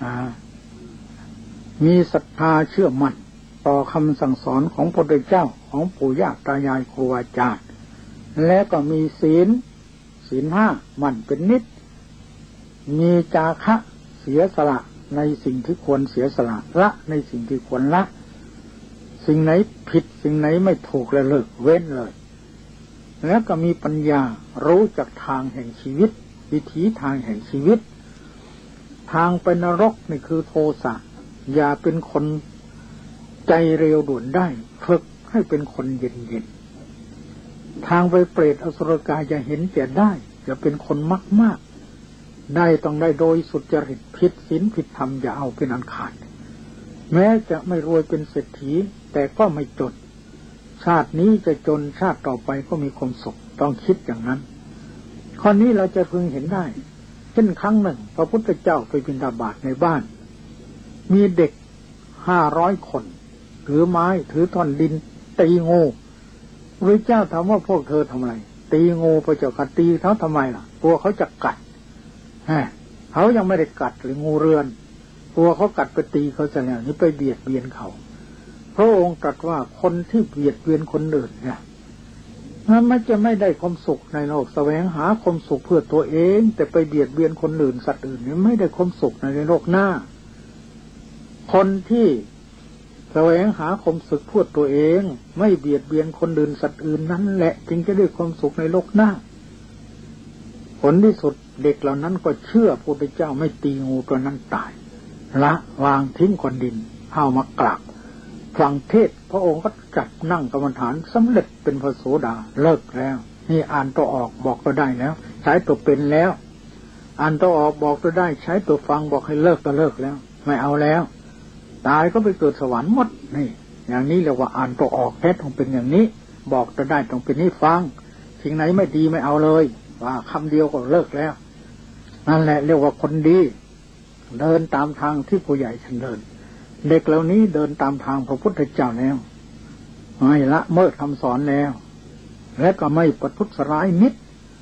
มีศรัทธาเชื่อมั่นต่อคำสั่งสอนของพระพุทธเจ้าของปู่ย่าตายายครูอาจารย์และก็มีศีลห้ามั่นเป็นนิจมีจาคะเสียสละในสิ่งที่ควรเสียสละละในสิ่งที่ควรละสิ่งไหนผิดสิ่งไหนไม่ถูกแล้วเลิกเว้นเลยแล้วก็มีปัญญารู้จักทางแห่งชีวิตวิถีทางแห่งชีวิตทางไปนรกนี่คือโทสะอย่าเป็นคนใจเร็วด่วนได้ฝึกให้เป็นคนเย็นทางไปเปรตอสุรกายอย่าเห็นแก่ได้อย่าเป็นคนมากได้ต้องได้โดยสุจริตผิดศีลผิดธรรมอย่าเอาเป็นอันขาดแม้จะไม่รวยเป็นเศรษฐีแต่ก็ไม่จนชาตินี้จะจนชาติต่อไปก็มีความสุขต้องคิดอย่างนั้นข้อนี้เราจะพึงเห็นได้เช่นครั้งหนึ่งพระพุทธเจ้าไปบิณฑบาตในบ้านมีเด็ก500 คนถือไม้ถือท่อนดินตีงูพระเจ้าถามว่าพวกเธอทำอะไรตีงูพระเจ้ากัดตีเขาทำไมล่ะกลัวเขาจะกัดเขายังไม่ได้กัดหรืองูเรือนกลัวเขากัดไปตีเขาจะแล้วนี่ไปเบียดเบียนเขาพระองค์ตรัสว่าคนที่เบียดเบียนคนอื่นเนี่ยมันจะไม่ได้ความสุขในโลกแสวงหาความสุขเพื่อตัวเองแต่ไปเบียดเบียนคนอื่นสัตว์อื่นเนี่ยไม่ได้ความสุขในโลกหน้าคนที่แสวงหาความสุขเพื่อตัวเองไม่เบียดเบียนคนอื่นสัตว์อื่นนั่นแหละจึงจะได้ความสุขในโลกหน้าผลที่สุดเด็กเหล่านั้นก็เชื่อพระพุทธเจ้าไม่ตีงูตัวนั้นตายละวางทิ้งก้อนดินเข้ามากราบฟังเทศพระองค์ก็จับนั่งกรรมฐานสำเร็จเป็นพระโสดาเลิกแล้วนี่อ่านตัวออกบอกตัวได้แล้วใช้ตัวเป็นแล้วอ่านตัวออกบอกตัวได้ใช้ตัวฟังบอกให้เลิกก็เลิกแล้วไม่เอาแล้วตายก็ไปเกิดสวรรค์หมดนี่อย่างนี้เรียกว่าอ่านตัวออกแท้ต้องเป็นอย่างนี้บอกตัวได้ต้องเป็นให้ฟังสิ่งไหนไม่ดีไม่เอาเลยว่าคำเดียวก็เลิกแล้วนั่นแหละเรียกว่าคนดีเดินตามทางที่ผู้ใหญ่ท่านเดินเด็กเหล่านี้เดินตามทางพระพุทธเจ้าแล้วไม่ละเมิดคำสอนแล้วและก็ไม่ประทุษร้ายมิตร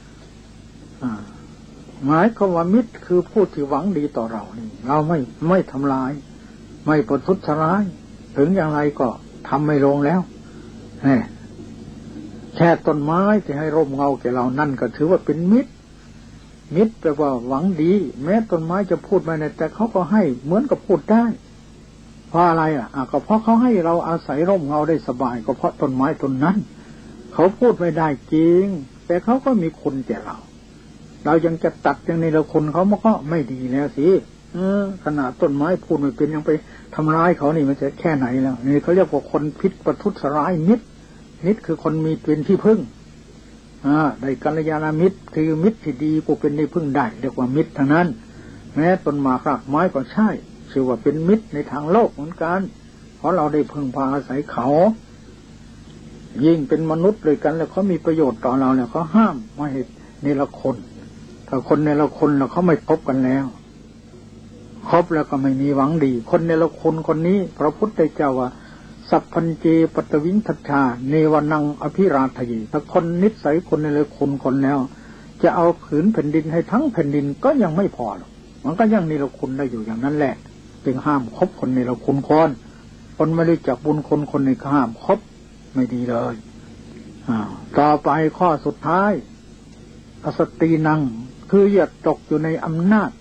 หมายความว่ามิตรคือผู้ที่หวังดีต่อเรานี่เราไม่ทำลายไม่ประทุษร้ายถึงอย่างไรก็ทำไม่ลงแล้วแค่ต้นไม้ที่ให้ร่มเงาแก่เรานั่นก็ถือว่าเป็นมิตรแปลว่าหวังดีแม้ต้นไม้จะพูดไม่ได้แต่เขาก็ให้เหมือนกับพูดได้เพราะอะไรก็เพราะเขาให้เราอาศัยร่มเงาได้สบายก็เพราะต้นไม้ต้นนั้นเขาพูดไม่ได้จริงแต่เขาก็มีคุณแก่เรายังจะตัดอย่างในละคนเขามันก็ไม่ดีแล้วสิขนาดต้นไม้พูดไม่เป็นยังไปทำร้ายเขานี่มันจะแค่ไหนแล้วนี่เขาเรียกว่าคนพิษประทุษร้ายมิตรคือคนมีเป็นที่พึ่งได้กัลยาณมิตรคือมิตรที่ดีผู้เป็นที่พึ่งได้เรียกว่ามิตรทั้งนั้นแม้ต้นหมากรากไม้ก็ใช่ชื่อว่าเป็นมิตรในทางโลกเหมือนกันเพราะเราได้พึ่งพาอาศัยเขายิ่งเป็นมนุษย์เลยกันแล้วเขามีประโยชน์ต่อเราเนี่ยเขาห้ามไม่ให้ในละคนถ้าคนในละคนแล้วเขาไม่คบกันแล้วคบแล้วก็ไม่มีหวังดีคนในละคนนี้พระพุทธเจ้าว่าสัพพัญเจปตวินทัชชาเนวนังอภิราทยีถ้าคนนิสัยคนในละคนแล้วจะเอาผืนแผ่นดินให้ทั้งแผ่นดินก็ยังไม่พอหรอกมันก็ยังในละคนได้อยู่อย่างนั้นแหละจึงห้ามคบคนในละคนไม่รู้จักบุญคนในห้ามคบไม่ดีเลยต่อไปข้อสุดท้ายอสตีนังคืออย่าตกอยู่ในอำนาจ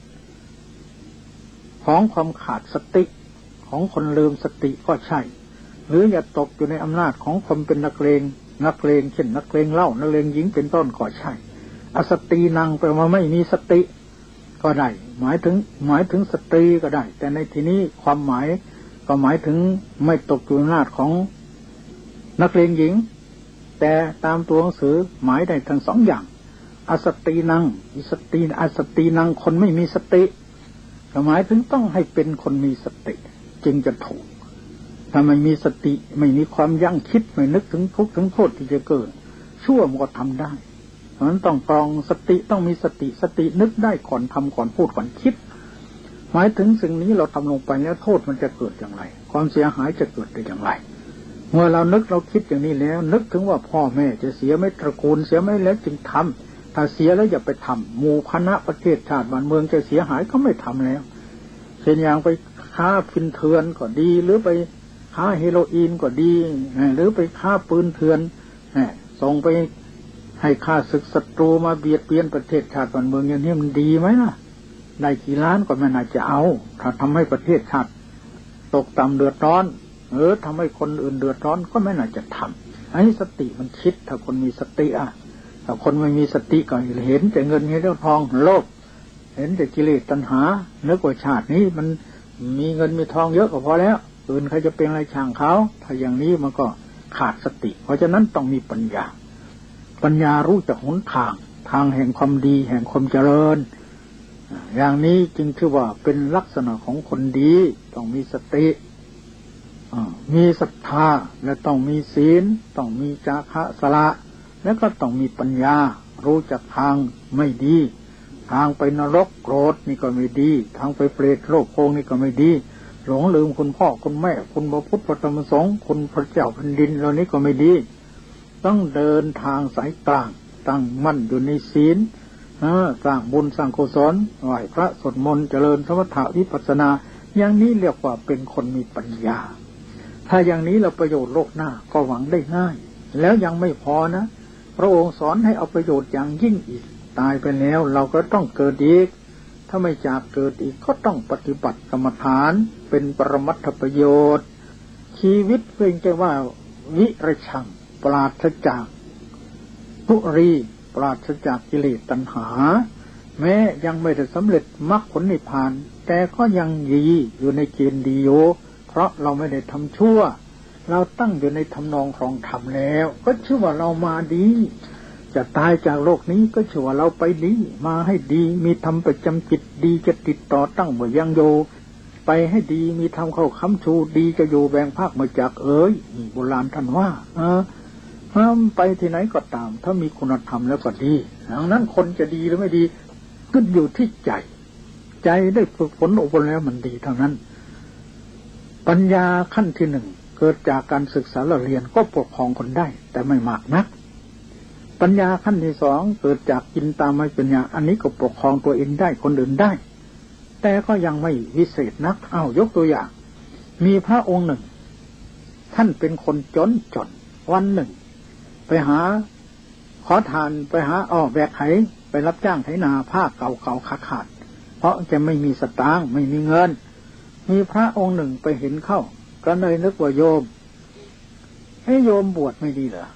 ของความขาดสติของคนลืมสติก็ใช่หรืออย่าตกอยู่ในอำนาจของความเป็นนักเลงเช่นนักเลงเหล้านักเลงหญิงเป็นต้นก็ใช่อสตีนังแปลว่าไม่มีสติก็ได้หมายถึงสตรีก็ได้แต่ในที่นี้ความหมายก็หมายถึงไม่ตกอยู่ในอำนาจของนักเลงหญิงแต่ตามตัวหนังสือหมายได้ทั้งสองอย่างอสตีนังอสตีนังคนไม่มีสติหมายถึงต้องให้เป็นคนมีสติจึงจะถูกถ้าไม่มีสติไม่มีความยั้งคิดไม่นึกถึงทุกข์ถึงโทษที่จะเกิดชั่วมันก็ทำได้เพราะฉะนั้นต้องกรองสติต้องมีสตินึกได้ก่อนทำก่อนพูดก่อนคิดหมายถึงสิ่งนี้เราทำลงไปแล้วโทษมันจะเกิดอย่างไรความเสียหายจะเกิดได้อย่างไรเมื่อเรานึกเราคิดอย่างนี้แล้วนึกถึงว่าพ่อแม่จะเสียไม่ตระกูลเสียไม่แล้วจึงทำถ้าเสียแล้วอย่าไปทำหมู่คณะประเทศชาติบ้านเมืองจะเสียหายก็ไม่ทำแล้วเช่นอย่างไปค้าพินเถื่อนก็ดีหรือไปค้าเฮโรอีนก็ดีหรือไปค้าปืนเถื่อนส่งไปให้ข้าศึกศัตรูมาเบียดเบียนประเทศชาติบ้านเมืองอย่างนี้มันดีไหมล่ะได้กี่ล้านก็ไม่น่าจะเอาถ้าทำให้ประเทศชาติตกต่ำเดือดร้อนทำให้คนอื่นเดือดร้อนก็ไม่น่าจะทำให้สติมันคิดถ้าคนมีสติถ้าคนไม่มีสติก็เห็นแต่เงินเห็นแต่ทองโลภเห็นแต่กิเลสตัณหาเนื้อกว่าชาตินี้มันมีเงินมีทองเยอะก็พอแล้วอื่นใครจะเป็นอะไรช่างเขาถ้าอย่างนี้มันก็ขาดสติเพราะฉะนั้นต้องมีปัญญารู้จักหนทางแห่งความดีแห่งความเจริญอย่างนี้จึงถือว่าเป็นลักษณะของคนดีต้องมีสติมีศรัทธาและต้องมีศีลต้องมีจาคะสละแล้วก็ต้องมีปัญญารู้จักทางไม่ดีทางไปนรกโกรธนี่ก็ไม่ดีทางไปเปรตโลกโคงนี่ก็ไม่ดีหลงลืมคุณพ่อคุณแม่คุณพระพุทธพระธรรมสงฆ์คุณพระเจ้าแผ่นดินเหล่านี้ก็ไม่ดีต้องเดินทางสายกลางตั้งมั่นอยู่ในศีลสร้างบุญสร้างกุศลไหว้พระสวดมนต์เจริญสมถะวิปัสสนาอย่างนี้เรียกว่าเป็นคนมีปัญญาถ้าอย่างนี้เราประโยชน์โลกหน้าก็หวังได้ง่ายแล้วยังไม่พอนะพระองค์สอนให้เอาประโยชน์อย่างยิ่งอีกตายไปแล้วเราก็ต้องเกิดอีกถ้าไม่จากเกิดอีกก็ต้องปฏิบัติกรรมฐานเป็นปรมัตถประโยชน์ชีวิตเพียงแค่ว่าวิริชังปราศจากทุรีปราศจากกิเลสตัณหาแม้ยังไม่ได้สำเร็จมรรคผลนิพพานแต่ก็ยังดีอยู่ในเกณฑ์ดีโยเพราะเราไม่ได้ทำชั่วเราตั้งอยู่ในทำนองครองธรรมแล้วก็ชื่อว่าเรามาดีจะตายจากโลกนี้ก็ชื่อว่าเราไปดีมาให้ดีมีธรรมประจำจิตดีจะติดต่อตั้งบ่ยังโยไปให้ดีมีธรรมเข้าค้ำชูดีจะอยู่แบ่งภาคมาจากโบราณท่านว่าไปที่ไหนก็ตามถ้ามีคุณธรรมแล้วก็ดีดังนั้นคนจะดีหรือไม่ดีขึ้นอยู่ที่ใจได้ฝึกฝนอบรมแล้วมันดีเท่านั้นปัญญาขั้นที่หนึ่งเกิดจากการศึกษาเรียนก็ปกครองคนได้แต่ไม่มากนักปัญญาขั้นที่สองเกิดจากกินตามไม่ปัญญาอันนี้ก็ปกครองตัวเองได้คนอื่นได้แต่ก็ยังไม่วิเศษนักยกตัวอย่างมีพระองค์หนึ่งท่านเป็นคนจนวันหนึ่งไปหาขอทานไปหาแบกไถไปรับจ้างไถนาผ้าเก่าขาดเพราะจะไม่มีสตางค์ไม่มีเงินมีพระองค์หนึ่งไปเห็นเข้าก็เลยนึกว่าโยมโยมบวชไม่ดีเหรอ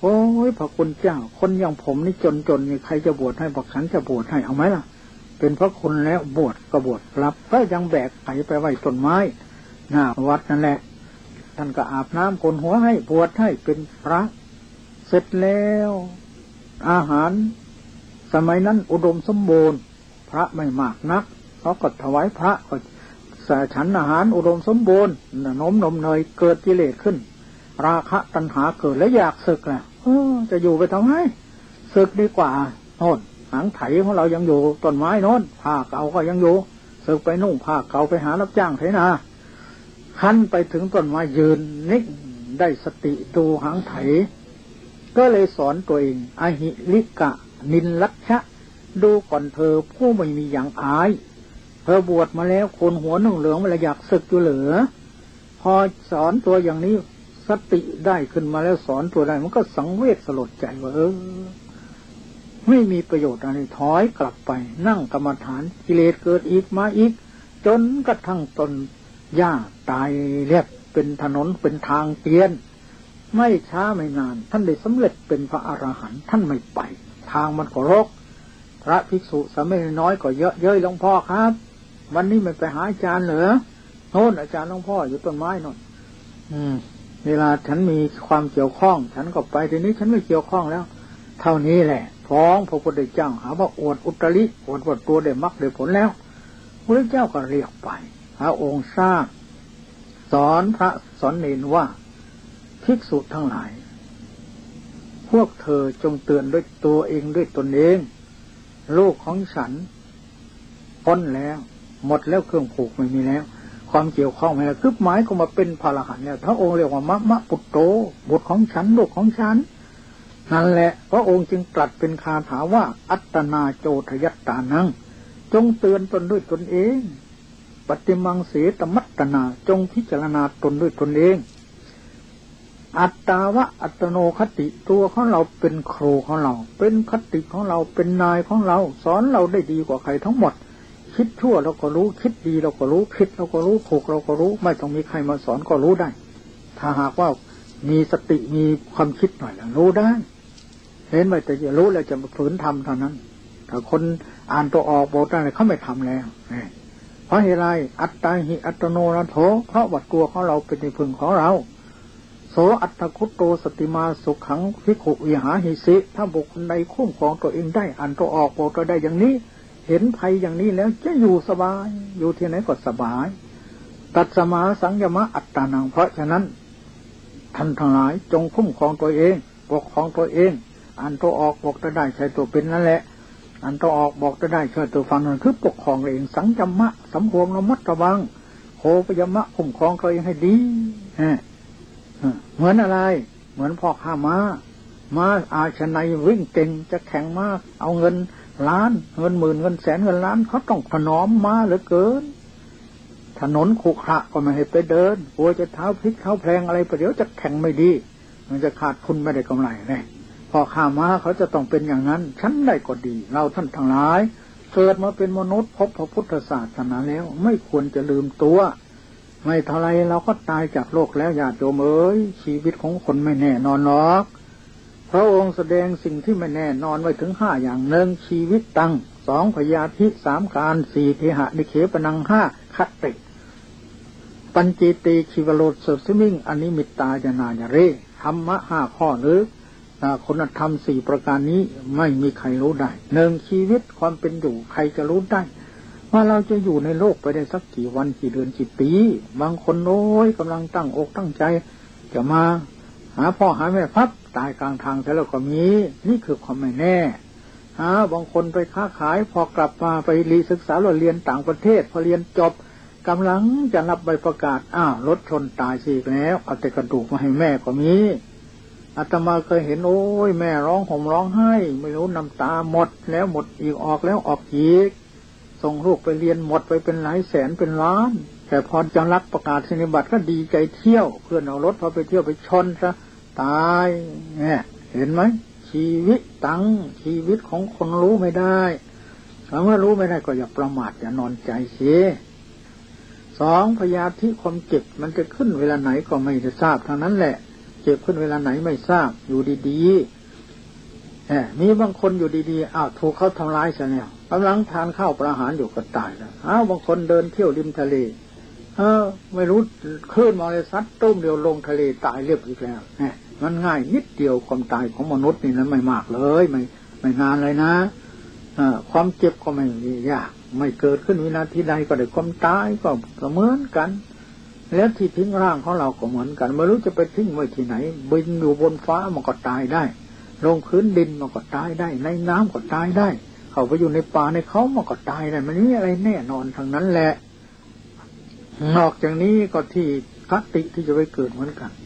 โอ้ยพระคุณเจ้าคนอย่างผมนี่จนๆนี่ใครจะบวชให้บอกฉันจะบวชให้เอาไหมล่ะเป็นพระคุณแล้วบวชก็บวชรับก็ยังแบกไถไปไว้ต้นไม้หน้าวัดนั่นแหละท่านก็อาบน้ำโกนหัวให้บวชให้เป็นพระเสร็จแล้วอาหารสมัยนั้นอุดมสมบูรณ์พระไม่มากนักเขาก็ถวายพระก็ฉันอาหารอุดมสมบูรณ์นมเนยเกิดกิเลสขึ้นราคะตัณหาเกิดแล้วอยากศึกนะจะอยู่ไปทำไมศึกดีกว่าโน่นหางไถของเรายังอยู่ต้นไม้โน่นผ้าเก่าก็ยังอยู่ศึกไปนุ่งผ้าเก่าไปหารับจ้างไถนาขั้นไปถึงต้นไม้ยืนนิ่งได้สติดูหางไถก็เลยสอนตัวเองอหิลิกะนินลักชะดูก่อนเธอผู้ไม่มีอย่างอายเธอบวชมาแล้วคนหัวนุ่งเหลืองมันอยากศึกอยู่เหลือพอสอนตัวอย่างนี้สติได้ขึ้นมาแล้วสอนตัวได้มันก็สังเวชสลดใจว่าไม่มีประโยชน์อะไรถอยกลับไปนั่งกรรมฐานกิเลสเกิดอีกมาอีกจนกระทั่งตนหญ้าตายเรียบเป็นถนนเป็นทางเตียนไม่ช้าไม่นานท่านได้สำเร็จเป็นพระอรหันต์ท่านไม่ไปทางมันก็รกพระภิกษุสามเณรน้อยก็เยอะเย้ยหลวงพ่อครับวันนี้ไม่ไปหาอาจารย์เหรอโน่นอาจารย์หลวงพ่ออยู่ต้นไม้โน่นเวลาฉันมีความเกี่ยวข้องฉันก็ไปทีนี้ฉันไม่เกี่ยวข้องแล้วเท่านี้แหละฟ้องพระพุทธเจ้าหาว่าอวดอุตริอวดว่าตัวได้มรรคได้ผลแล้วพระพุทธเจ้าก็เรียกไปพระองค์ทราบสอนพระสอนเณรว่าภิกษุทั้งหลายพวกเธอจงเตือนด้วยตัวเองด้วยตนเองลูกของฉันพ้นแล้วหมดแล้วเครื่องผูกไม่มีแล้วความเกี่ยวข้องไม่แล้วคือหมายก็มาเป็นพระอรหันต์แล้วพระองค์เรียกว่ามะมะปุตโตบุตรของฉันลูกของฉันนั่นแหละพระองค์จึงตรัสเป็นคาถาว่าอัตตนาโจทยัตตานังจงเตือนตนด้วยตนเองปฏิมังเสตมัตตนาจงพิจารณาตนด้วยตนเองอัตตาวะอัตโนคติตัวของเราเป็นครูของเราเป็นคติของเราเป็นนายของเราสอนเราได้ดีกว่าใครทั้งหมดคิดชั่วเราก็รู้คิดดีเราก็รู้ผิดเราก็รู้ถูกเราก็รู้ไม่ต้องมีใครมาสอนก็รู้ได้ถ้าหากว่ามีสติมีความคิดหน่อยรู้ได้เห็นไหมแต่จะรู้แล้วจะฝืนทำเท่านั้นถ้าคนอ่านตัวออกบอกอะไรเขาไม่ทำแล้วเพราะเหตุไรอัตตาหิอัตโนนาโถเพราะว่าตัวของเราเป็นที่พึ่งของเราโสอัตตคุตโตสติมาสุขังภิกขุวิหาหิสิถ้าบุคคลใดคุ้มครองตัวเองได้อ่านตัวออกบอกตัวได้อย่างนี้เห็นภัยอย่างนี้แล้วจะอยู่สบายอยู่ที่ไหนก็สบายตัดสมาสังยมะอัตตานังเพราะฉะนั้นท่านทั้งหลายจงคุ้มครองตัวเองปกครองตัวเองอ่านตัวออกบอกตัวได้ใช้ตัวเป็นนั่นแหละอ่านตัวออกบอกตัวได้ใช้ตัวฟังนั่นคือปกครองเองสังยมะสำรวมระมัดระวังโคปยมะคุ้มครองตัวเองให้ดีเหมือนอะไรเหมือนพ่อข้าม้าอาชนัยวิ่งเก่งจะแข่งมากเอาเงินล้านเงินหมื่นเงินแสนเงินล้านเขาต้องถนอมม้าเหลือเกินถนนขรุขระก็ไม่ให้ไปเดินกลัวจะเท้าพลิกเท้าแพลงอะไรประเดี๋ยวจะแข่งไม่ดีมันจะขาดทุนไม่ได้กำไรเลยพ่อข้าม้าเขาจะต้องเป็นอย่างนั้นฉันได้ก็ดีเราท่านทั้งหลายเกิดมาเป็นมนุษย์พบพระพุทธศาสนาแล้วไม่ควรจะลืมตัวไม่เท่าไรเราก็ตายจากโลกแล้วญาติโยมเอ๋ยชีวิตของคนไม่แน่นอนหรอกพระองค์แสดงสิ่งที่ไม่แน่นอนไว้ถึง5อย่างหนึ่งชีวิตตัง2พยาธิ3การ4เทหะนิเขปนัง5คัตติปัญจิตีคิวโลดสมิงอนิมิตตายานายเรธรรมะ5ข้อหรือคุณธรรม4ประการนี้ไม่มีใครรู้ได้1ชีวิตความเป็นอยู่ใครจะรู้ได้ว่าเราจะอยู่ในโลกไปได้สักกี่วันกี่เดือนกี่ปีบางคนโน้ยกำลังตั้งอกตั้งใจจะมาหาพ่อหาแม่พับตายกลางทางแต่แล้วก็มีนี่คือความไม่แน่บางคนไปค้าขายพอกลับมาไปศึกษาเรียนต่างประเทศพอเรียนจบกำลังจะรับใบประกาศรถชนตายสิแล้วเอาแต่กระดูกมาให้แม่ก็มีอาตมาเคยเห็นโอ้ยแม่ร้องห่มร้องไห้ไม่รู้น้ำตาหมดแล้วหมดอีกออกแล้วออกอีกส่งลูกไปเรียนหมดไปเป็นหลายแสนเป็นล้านแต่พอจะรับประกาศนียบัตรก็ดีใจเที่ยวเพื่อนเอารถพอไปเที่ยวไปชนซะตายเนี่ยเห็นไหมชีวิตชีวิตของคนรู้ไม่ได้เมื่อรู้ไม่ได้ก็อย่าประมาทอย่านอนใจเสีย2พยาธิความเจ็บมันจะขึ้นเวลาไหนก็ไม่จะทราบทางนั้นแหละเจ็บขึ้นเวลาไหนไม่ทราบอยู่ดีๆมีบางคนอยู่ดีๆอ้าวถูกเขาทำร้ายซะแล้วกำลังทานข้าวประหารอยู่ก็ตายแล้วบางคนเดินเที่ยวริมทะเลไม่รู้คลื่นมาเลยซัดตุ้มเดียวลงทะเลตายเรียบอีกแล้วมันง่ายนิดเดียวความตายของมนุษย์นี่นั้นไม่มากเลยไม่นานเลยนะความเจ็บก็ไม่ยากไม่เกิดขึ้นวินาทีใดก็ได้ความตายก็เหมือนกันแล้วที่ทิ้งร่างของเราก็เหมือนกันไม่รู้จะไปทิ้งไว้ที่ไหนบินอยู่บนฟ้ามันก็ตายได้ลงพื้นดินมันก็ตายได้ในน้ำก็ตายได้เข้าไปอยู่ในป่าในเขามันก็ตายได้มันไม่มีอะไรแน่นอนทั้งนั้นแหละนอกจากนี้ก็ที่คติที่จะไปเกิดเหมือนกัน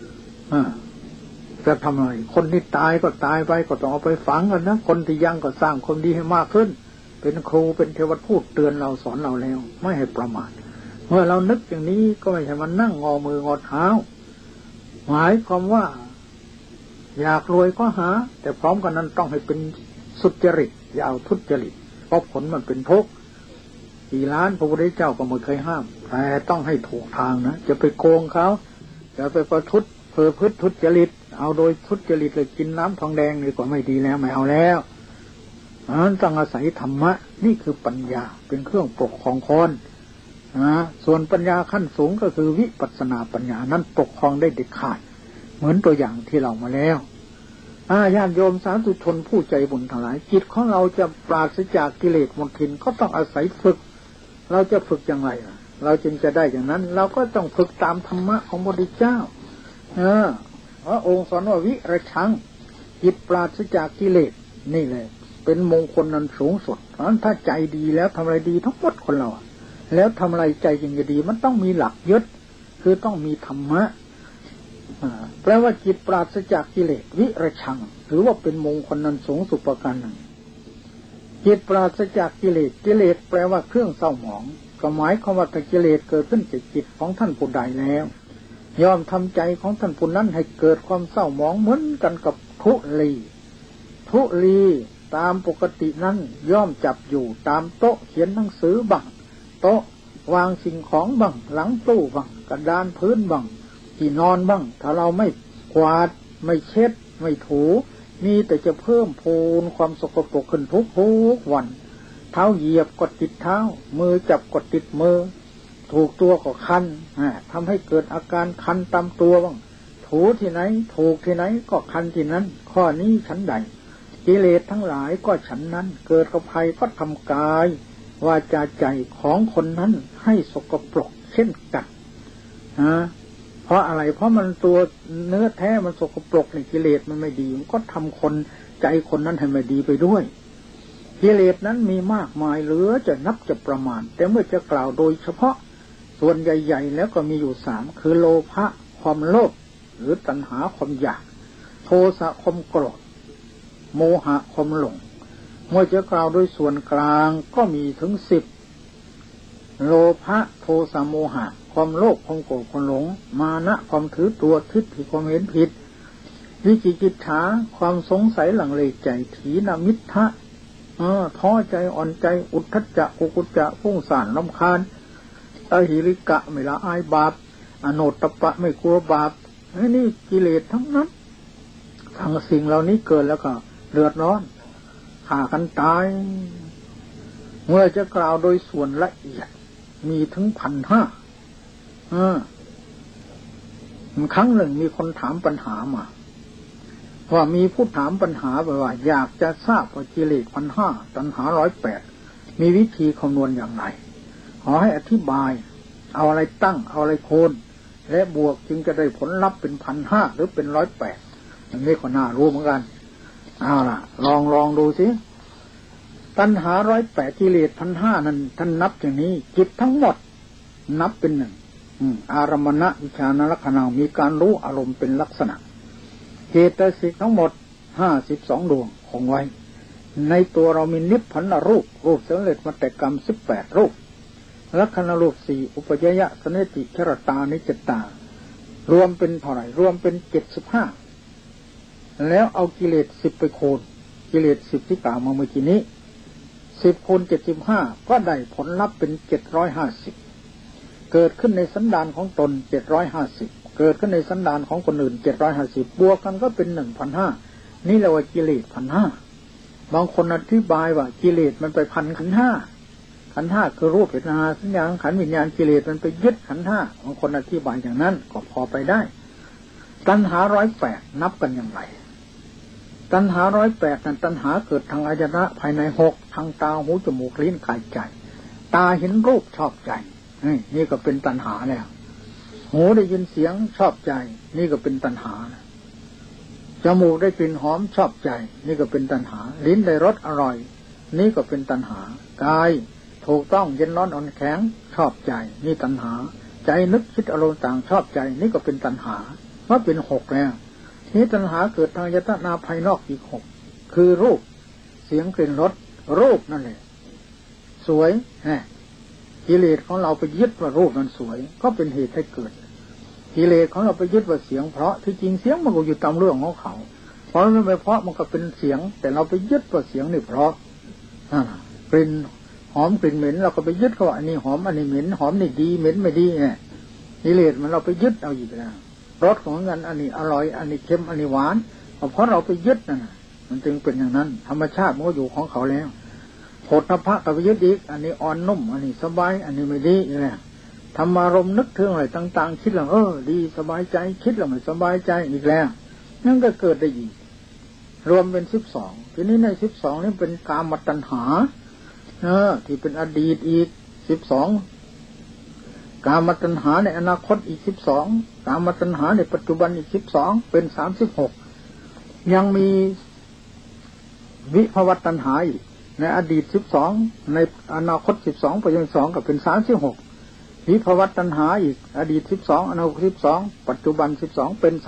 จะทำอะไรคนที่ตายก็ตายไปก็ต้องเอาไปฝังกันนะคนที่ยังก็สร้างคนดีให้มากขึ้นเป็นครูเป็นเทวทูตเตือนเราสอนเราแล้วไม่ให้ประมาทเมื่อเรานึกอย่างนี้ก็ไม่ใช่มันนั่งงอมืองอเท้าหมายความว่าอยากรวยก็หาแต่พร้อมกันนั้นต้องให้เป็นสุจริตอย่าเอาทุจริตเพราะผลมันเป็นทุกข์กี่ล้านพระพุทธเจ้าก็ไม่เคยห้ามแต่ต้องให้ถูกทางนะจะไปโกงเขาจะไปประทุษเพ้อพฤติทุจริตเอาโดยทุจริตเลยกินน้ำทองแดงนี่ก็ไม่ดีแล้วไม่เอาแล้วต้องอาศัยธรรมะนี่คือปัญญาเป็นเครื่องปกครองคนส่วนปัญญาขั้นสูงก็คือวิปัสสนาปัญญานั้นปกครองได้เด็ดขาดเหมือนตัวอย่างที่เรามาแล้วญาติโยมสาธุชนผู้ใจบุญทั้งหลายจิตของเราจะปราศจากกิเลสมลทินก็ต้องอาศัยฝึกเราจะฝึกอย่างไรเราจึงจะได้อย่างนั้นเราก็ต้องฝึกตามธรรมะของพระพุทธเจ้าพระองค์สอนว่าวิระชังจิตปราศจากกิเลสนี่เลยเป็นมงคลนันสูงสุดเพราะฉะนั้นถ้าใจดีแล้วทำอะไรดีทั้งหมดคนเราแล้วทำอะไรใจจึงจะดีมันต้องมีหลักยึดคือต้องมีธรรมะแปลว่าจิตปราศจากกิเลสวิระชังถือว่าเป็นมงคลนันสูงสุดประการหนึ่งจิตปราศจากกิเลสกิเลสแปลว่าเครื่องเศร้าหมองก็หมายความว่าถ้ากิเลสเกิดขึ้นจากจิตของท่านผู้ใดแล้วย่อมทำใจของท่านผู้นั้นให้เกิดความเศร้าหมองเหมือนกันกับทุลีตามปกตินั้นย่อมจับอยู่ตามโต๊ะเขียนหนังสือบังโต๊ะวางสิ่งของบังหลังตู้บังกระดานพื้นบังที่นอนบ้างถ้าเราไม่กวาดไม่เช็ดไม่ถูมีแต่จะเพิ่มพูนความสกปรกขึ้นทุกวันเท้าเหยียบกดติดเท้ามือจับกดติดมือถูกตัวก็คันทำให้เกิดอาการคันตามตัวบ้างถูที่ไหนถูกที่ไหนก็คันที่นั้นข้อนี้ฉันใดกิเลสทั้งหลายก็ฉันนั้นเกิดกับภัยก็ทำกายวาจาใจของคนนั้นให้สกปรกเช่นกันเพราะอะไรเพราะมันตัวเนื้อแท้มันสกปรกในกิเลสมันไม่ดีมันก็ทำคนใจคนนั้นให้ไม่ดีไปด้วยกิเลสนั้นมีมากมายเหลือจะนับจะประมาณแต่เมื่อจะกล่าวโดยเฉพาะส่วนใหญ่ๆแล้วก็มีอยู่3คือโลภะความโลภหรือตัณหาความอยากโทสะความโกรธโมหะความหลงเมื่อจะกล่าวโดยส่วนกลางก็มีถึง10โลภะโทสะโมหะความโลภความโกรธความหลงมานะความถือตัวทิฏฐิความเห็นผิดวิจิกิจฉาความสงสัยหลังเลใจถีนมิทธะท้อใจอ่อนใจอุทธัจจะกุกุจจะฟุ้งซ่านรำคาญอหิริกะไม่ละอายบาปอโนตตปะไม่กลัวบาปนี่กิเลสทั้งนั้นทั้งสิ่งเหล่านี้เกิดแล้วก็เดือดร้อนฆ่ากันตายเมื่อจะกล่าวโดยส่วนละเอียดมีถึง 1,500ครั้งหนึ่งมีคนถามปัญหามาว่ามีผู้ถามปัญหาไปว่าอยากจะทราบว่ากิเลส 1,500 ตัณหา 108มีวิธีคำนวณอย่างไรขอให้อธิบายเอาอะไรตั้งเอาอะไรโคนและบวกจึงจะได้ผลลัพธ์เป็น 1,500 หรือเป็น 108อย่างนี้ก็น่ารู้เหมือนกันเอาล่ะลองดูสิตัณหา 108กิเลส 1,500 นั้นท่านนับอย่างนี้จิตทั้งหมดนับเป็นหนึ่งอารมณวิชานลักขณะมีการรู้อารมณ์เป็นลักษณะเจตสิกทั้งหมด52ดวงคงไว้ในตัวเรามีนิพพานรูปสำเร็จมาแต่กรรม18รูปลักขณะรูป4อุปยยะสเนติชรตานิจจตารวมเป็นเท่าไหร่รวมเป็น75แล้วเอากิเลส10ไปโคนกิเลส10ที่กล่าวมาเมื่อกี้นี้10คูณ75ก็ได้ผลลัพธ์เป็น750เกิดขึ้นในสันดานของตน750 เกิดขึ้นในสันดานของคนอื่น750บวกกันก็เป็น 1,500 นี่เรียกว่ากิเลส 1,500 บางคนอธิบายว่ากิเลสมันไปพันขันธ์ 5ขันธ์ 5คือรูปเวทนาสัญญาขันธ์วิญญาณกิเลสมันไปยึดขันธ์ 5บางคนอธิบายอย่างนั้นก็พอไปได้ตัณหา108นับกันอย่างไรตัณหา108นั้นตัณหาเกิดทางอายตนะภายใน6ทางตาหูจมูกลิ้นกายใจตาเห็นรูปชอบใจนี่ก็เป็นตัณหาแล้วหูได้ยินเสียงชอบใจนี่ก็เป็นตัณหาจมูกได้กลิ่นหอมชอบใจนี่ก็เป็นตัณหาลิ้นได้รสอร่อยนี่ก็เป็นตัณหากายถูกต้องเย็นร้อนอ่อนแข็งชอบใจนี่ตัณหาใจนึกคิดอารมณ์ต่างชอบใจนี่ก็เป็นตัณหาว่าเป็น6แล้วนี้ตัณหาเกิดทางยตนาภายนอกอีก6คือรูปเสียงกลิ่นรสรูปนั่นแหละสวยกิเลสของเราไปยึดว่ารูปนั้นสวยก็เป็นเหตุให้เกิดกิเลสของเราไปยึดว่าเสียงเพราะที่จริงเสียงมันก็อยู่ตามเรื่องของเขาเพราะมันไม่เพราะมันก็เป็นเสียงแต่เราไปยึดว่าเสียงนี่เพราะกลิ่นหอมกลิ่นเหม็นเราก็ไปยึดเขาว่าอันนี้หอมอันนี้เหม็นหอมนี่ดีเหม็นไม่ดีเนี่ยกิเลสมันเราไปยึดเอาอยู่แล้วรสของเงินอันนี้อร่อยอันนี้เค็มอันนี้หวานเพราะเราไปยึดนั่นมันจึงเป็นอย่างนั้นธรรมชาติมันก็อยู่ของเขาแล้วโผฏฐัพพะกับไปยึดอีกอันนี้อ่อนนุ่มอันนี้สบายอันนี้ไม่ดีอย่างนี้ธรรมารมณ์นึกถึงอะไรต่างๆคิดแล้วดีสบายใจคิดแล้วไม่สบายใจอีกแล้วนั่นก็เกิดได้อีกรวมเป็น12ทีนี้ใน12นี่เป็นกามตัณหาที่เป็นอดีตอีก12กามตัณหาในอนาคตอีก12กามตัณหาในปัจจุบันอีก12เป็น36ยังมีวิภวตัณหาอีกในอดีต12ในอนาคต12ปัจจุบัน2ก็เป็น36วิภวตัณหาอีกอดีต12อนาคต12ปัจจุบัน12เป็น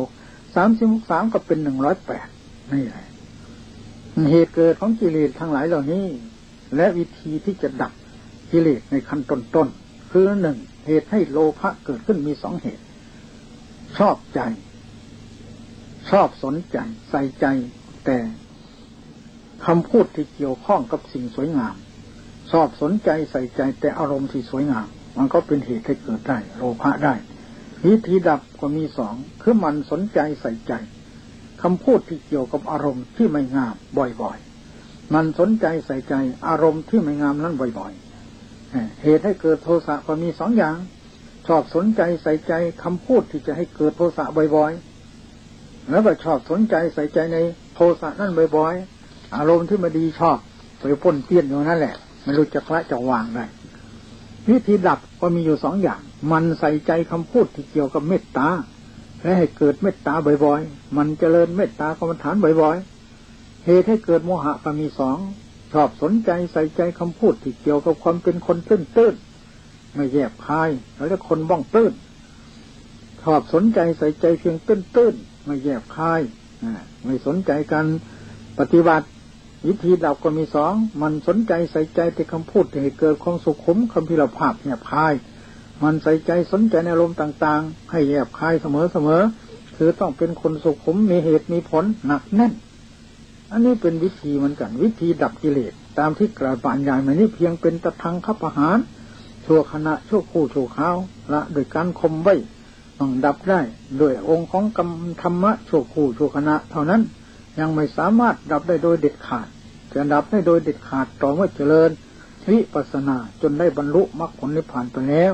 36ก็เป็น108นี่แหละเหตุเกิดของกิเลสทั้งหลายเหล่านี้และวิธีที่จะดับกิเลสในขั้นต้นๆคือ1เหตุให้โลภะเกิดขึ้นมี2เหตุชอบใจชอบสนใจใส่ใจแต่คำพูดที่เกี่ยวข้องกับสิ่งสวยงามชอบสนใจใส่ใจแต่อารมณ์ที่สวยงามมันก็เป็นเหตุให้เกิดได้โลภะได้วิธีดับก็มี2คือมันสนใจใส่ใจคำพูดที่เกี่ยวกับอารมณ์ที่ไม่งามบ่อยๆมันสนใจใส่ใจอารมณ์ที่ไม่งามนั้นบ่อยๆเหตุให้เกิดโทสะก็มี2อย่างชอบสนใจใส่ใจคำพูดที่จะให้เกิดโทสะบ่อยๆแล้วก็ชอบสนใจใส่ใจในโทสะนั่นบ่อยๆอารมณ์ที่ไม่ดีชอบไปป้นเปี้ยนอยู่นั่นแหละไม่รู้จะละจะวางได้วิธีดับก็มีอยู่2อย่างมันใส่ใจคำพูดที่เกี่ยวกับเมตตาและให้เกิดเมตตาบ่อยๆมันเจริญเมตตากรรมฐานบ่อยๆเหตุให้เกิดโมหะก็มี2ชอบสนใจใส่ใจคำพูดที่เกี่ยวกับความเป็นคนตื้นๆไม่แยบคายแล้วเรียกคนบ้องตื้นชอบสนใจใส่ใจเพียงตื้นๆไม่แยบคายไม่สนใจการปฏิบัติวิธีดับก็มี2มันสนใจใส่ใจแต่คำพูดที่ให้เกิดความสุขุมคำพิรภาพแยบคายมันใส่ใจสนใจในอารมณ์ต่างๆให้แยบคายเสมอคือต้องเป็นคนสุขุมมีเหตุมีผลหนักแน่นอันนี้เป็นวิธีเหมือนกันวิธีดับกิเลสตามที่กล่าวบรรยายมานี้เพียงเป็นตะทังคับอาหารชั่วขณะชั่วคู่ชั่วคราวละโดยการคมไว้ต้องดับได้โดยองค์ของกรรมธรรมะชั่วคู่ชั่วขณะเท่านั้นยังไม่สามารถดับได้โดยเด็ดขาดจะดับได้โดยเด็ดขาดต่อเมื่อเจริญวิปัสสนาจนได้บรรลุมรรคผลนิพพานไปแล้ว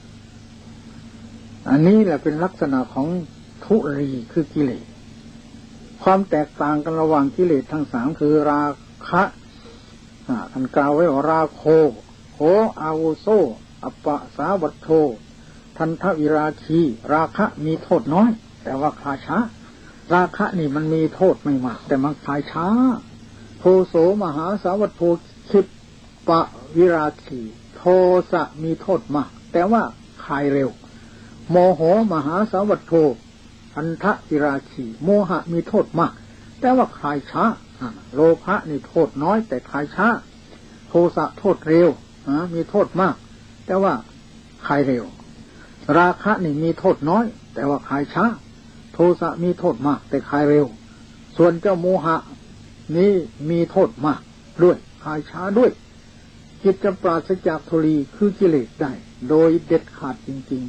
อันนี้แหละเป็นลักษณะของทุรีคือกิเลสความแตกต่างกันระหว่างกิเลสทั้ง3คือราคะท่านกล่าวไว้ว่าราโคโหอาวุโสอัปปะสาวัตโธทันทวิราคีราคะมีโทษน้อยแต่ว่าคลายช้าราคะนี่มันมีโทษไม่มากแต่มันคลายช้าโทโสมหาสาวัตโธคิปปะวิราคีโทสะมีโทษมากแต่ว่าคลายเร็วโมโหมหาสาวัตโธอันทะวิราคีโมหะมีโทษมากแต่ว่าคลายช้าโลภะนี่โทษน้อยแต่คลายช้าโทสะโทษเร็วมีโทษมากแต่ว่าคลายเร็วราคะนี่มีโทษน้อยแต่ว่าคลายช้าโทสะมีโทษมากแต่คลายเร็วส่วนเจ้าโมหะนี้มีโทษมากด้วยคลายช้าด้วยจิตจะปราศจากทุลีคือกิเลสได้โดยเด็ดขาดจริงๆ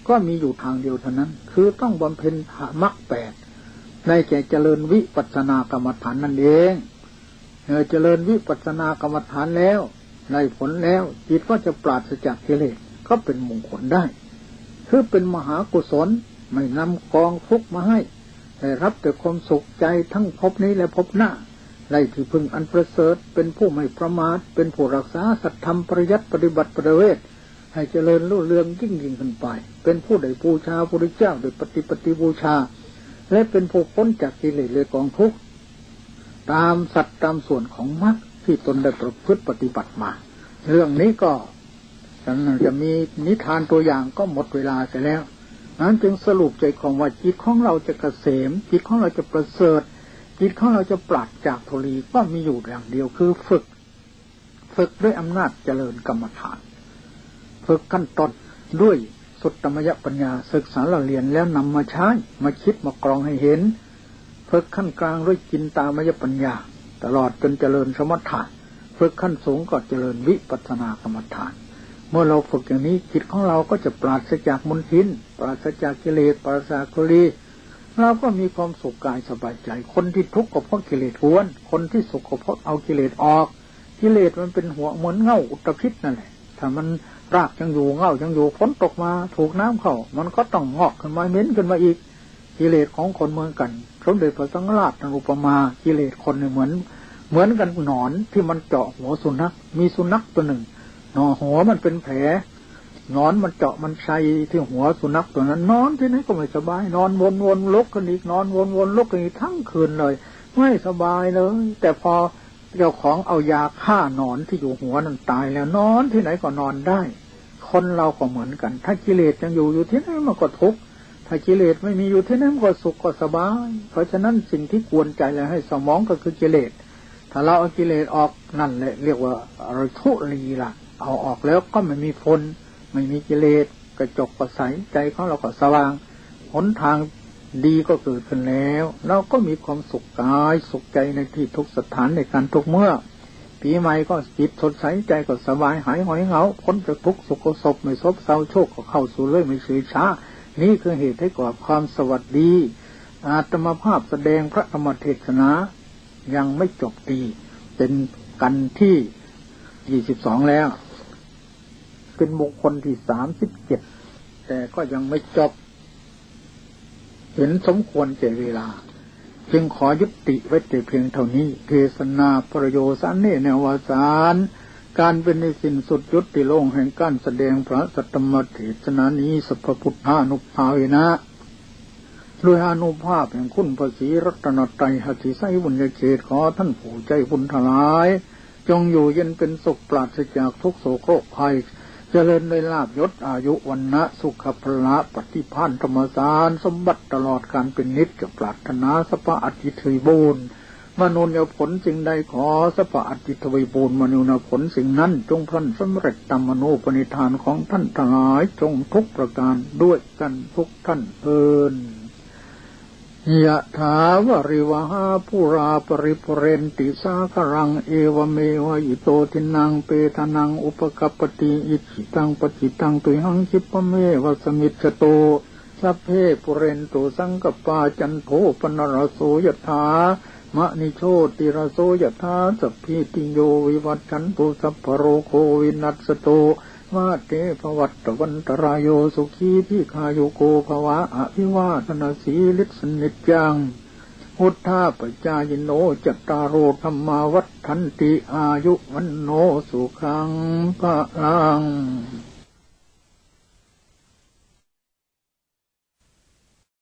ก็มีอยู่ทางเดียวเท่านั้นคือต้องบำเพ็ญมรรคแปดในแก่เจริญวิปัสสนากรรมฐานนั่นเองเจริญวิปัสสนากรรมฐานแล้วได้ผลแล้วจิตก็จะปราศจากกิเลสก็เป็นมงคลได้คือเป็นมหากุศลไม่นำกองทุกข์มาให้ได้รับแต่ความสุขใจทั้งภพนี้และภพหน้าได้ที่พึ่งอันประเสริฐเป็นผู้ไม่ประมาทเป็นผู้รักษาสัตธรรมปริยัติปฏิบัติปฏิเวทให้เจริญรุ่งเรืองยิ่งขึ้นไปเป็นผู้ได้บูชาพระพุทธเจ้าโดยปฏิบูชาและเป็นผู้พ้นจากกิเลสและกองทุกข์ตามสัตว์ตามส่วนของมรรคที่ตนได้ประพฤติปฏิบัติมาเรื่องนี้ก็จะมีนิทานตัวอย่างก็หมดเวลาเสียแล้วนั้นจึงสรุปใจความว่าจิตของเราจะเกษมจิตของเราจะประเสริฐจิตของเราจะปราศจากทุลีก็มีอยู่อย่างเดียวคือฝึกด้วยอำนาจเจริญกรรมฐานฝึกขั้นต้นด้วยสุตตมยปัญญาศึกษาเรียนแล้วนำมาใช้มาคิดมากรองให้เห็นฝึกขั้นกลางด้วยจินตามยปัญญาตลอดจนเจริญสมถะฝึกขั้นสูงก็เจริญวิปัสสนากรรมฐานเมื่อเราฝึกอย่างนี้จิตของเราก็จะปราศจากมลทินปราศจากกิเลสปราศจากทุลีเราก็มีความสุขกายสบายใจคนที่ทุกข์ก็เพราะกิเลสกวนคนที่สุขก็เพราะเอากิเลสออกกิเลสมันเป็นหัวเหมือนเง่าอุตภิษนั่นแหละถ้ามันรากยังอยู่เง่ายังอยู่ฝนตกมาถูกน้ำเข้ามันก็ต้องงอกขึ้นมาเหม็นขึ้นมาอีกกิเลสของคนเหมือนกันสมเด็จพระสังฆราชท่านอุปมากิเลสคนเนี่ยเหมือนกันหนอนที่มันเจาะหัวสุนัขมีสุนัขตัวหนึ่งหัวมันเป็นแผลหนอนมันเจาะมันใช้ที่หัวสุนัขตัวนั้นนอนที่ไหนก็ไม่สบายนอนวนๆลุกกันอีกนอนวนๆลุกกันอีกทั้งคืนเลยไม่สบายเลยแต่พอเจ้าของเอายาฆ่าหนอนที่อยู่หัวนั้นตายแล้วนอนที่ไหนก็นอนได้คนเราก็เหมือนกันถ้ากิเลสยังอยู่ที่ไหนมันก็ทุกข์ถ้ากิเลสไม่มีอยู่ที่ไหนมันก็สุขก็สบายเพราะฉะนั้นสิ่งที่กวนใจเลยให้สมองก็คือกิเลสถ้าเราเอากิเลสออกนั่นแหละเรียกว่าทุลีล่ะเอาออกแล้วก็ไม่มีฝนไม่มีกิเลสกระจกก็ใสใจของเราก็สว่างหนทางดีก็เกิดขึ้นแล้วเราก็มีความสุขกายสุขใจในที่ทุกสถานในการทุกเมื่อปีใหม่ก็จิตสดใสใจก็สบายหายหงอยเหงาพ้นจากทุกข์สุขโศกไม่ซบเซาโชคก็เข้าสู่เรื่อยไม่เฉยช้านี่คือเหตุให้ก่อความสวัสดีอาตมาภาพแสดงพระธรรมเทศนายังไม่จบดีเป็นกันที่22แล้วเป็นมงคลที่37แต่ก็ยังไม่จบเห็นสมควรแก่เวลาจึงขอยุติไว้แต่เพียงเท่านี้เทศนาประโยชน์ในวสานการเป็นในสิ้นสุดยุติโลกแห่งการแสดงพระสัตตมเทศนานี้สัพพุทธานุภาเวนะด้วยอานุภาพแห่งคุณพระศรีรัตนตรัยหฤทัยบุญญาเขตขอท่านผู้ใจบุญทั้งหลายจงอยู่เย็นเป็นสุขปราศจากทุกโศกโรคภัยเจริญในลาภยศอายุวันนะสุขภละปฏิภาณธรรมสารสมบัติตลอดการเป็นนิจจะปรารถนาสัพพะอธิทวีบูรณ์มนุษย์ผลสิ่งใดขอสัพพะอธิทวีบูรณ์มนุษย์ผลสิ่งนั้นจงพลันสำเร็จตามมโนปณิธานของท่านทั้งหลายจงทุกประการด้วยกันทุกท่านเอิญยะถาวริวหาปุราปริปุเรนติสาครังเอวเมวะอิโตทินังเปทานังอุปกัปปติอิจิตังปจิตังตุหังคิปะเมวะสมิจฉโตสัพเพปุเรนตุสังกปาจันโทปนรโสยะถามะนิโชติรโสยะถาสัพพิติโยวิวัชชันตุสัพพโรโควินัสโตมาเตภวัตวันตรายโยสุขีที่คาโยโกภวะอภิวาทนาสีลิสนิจังพุทธาปจายโนจัตตารโอธรรมาวัฏฐันติอายุวันโนสุขังภะลัง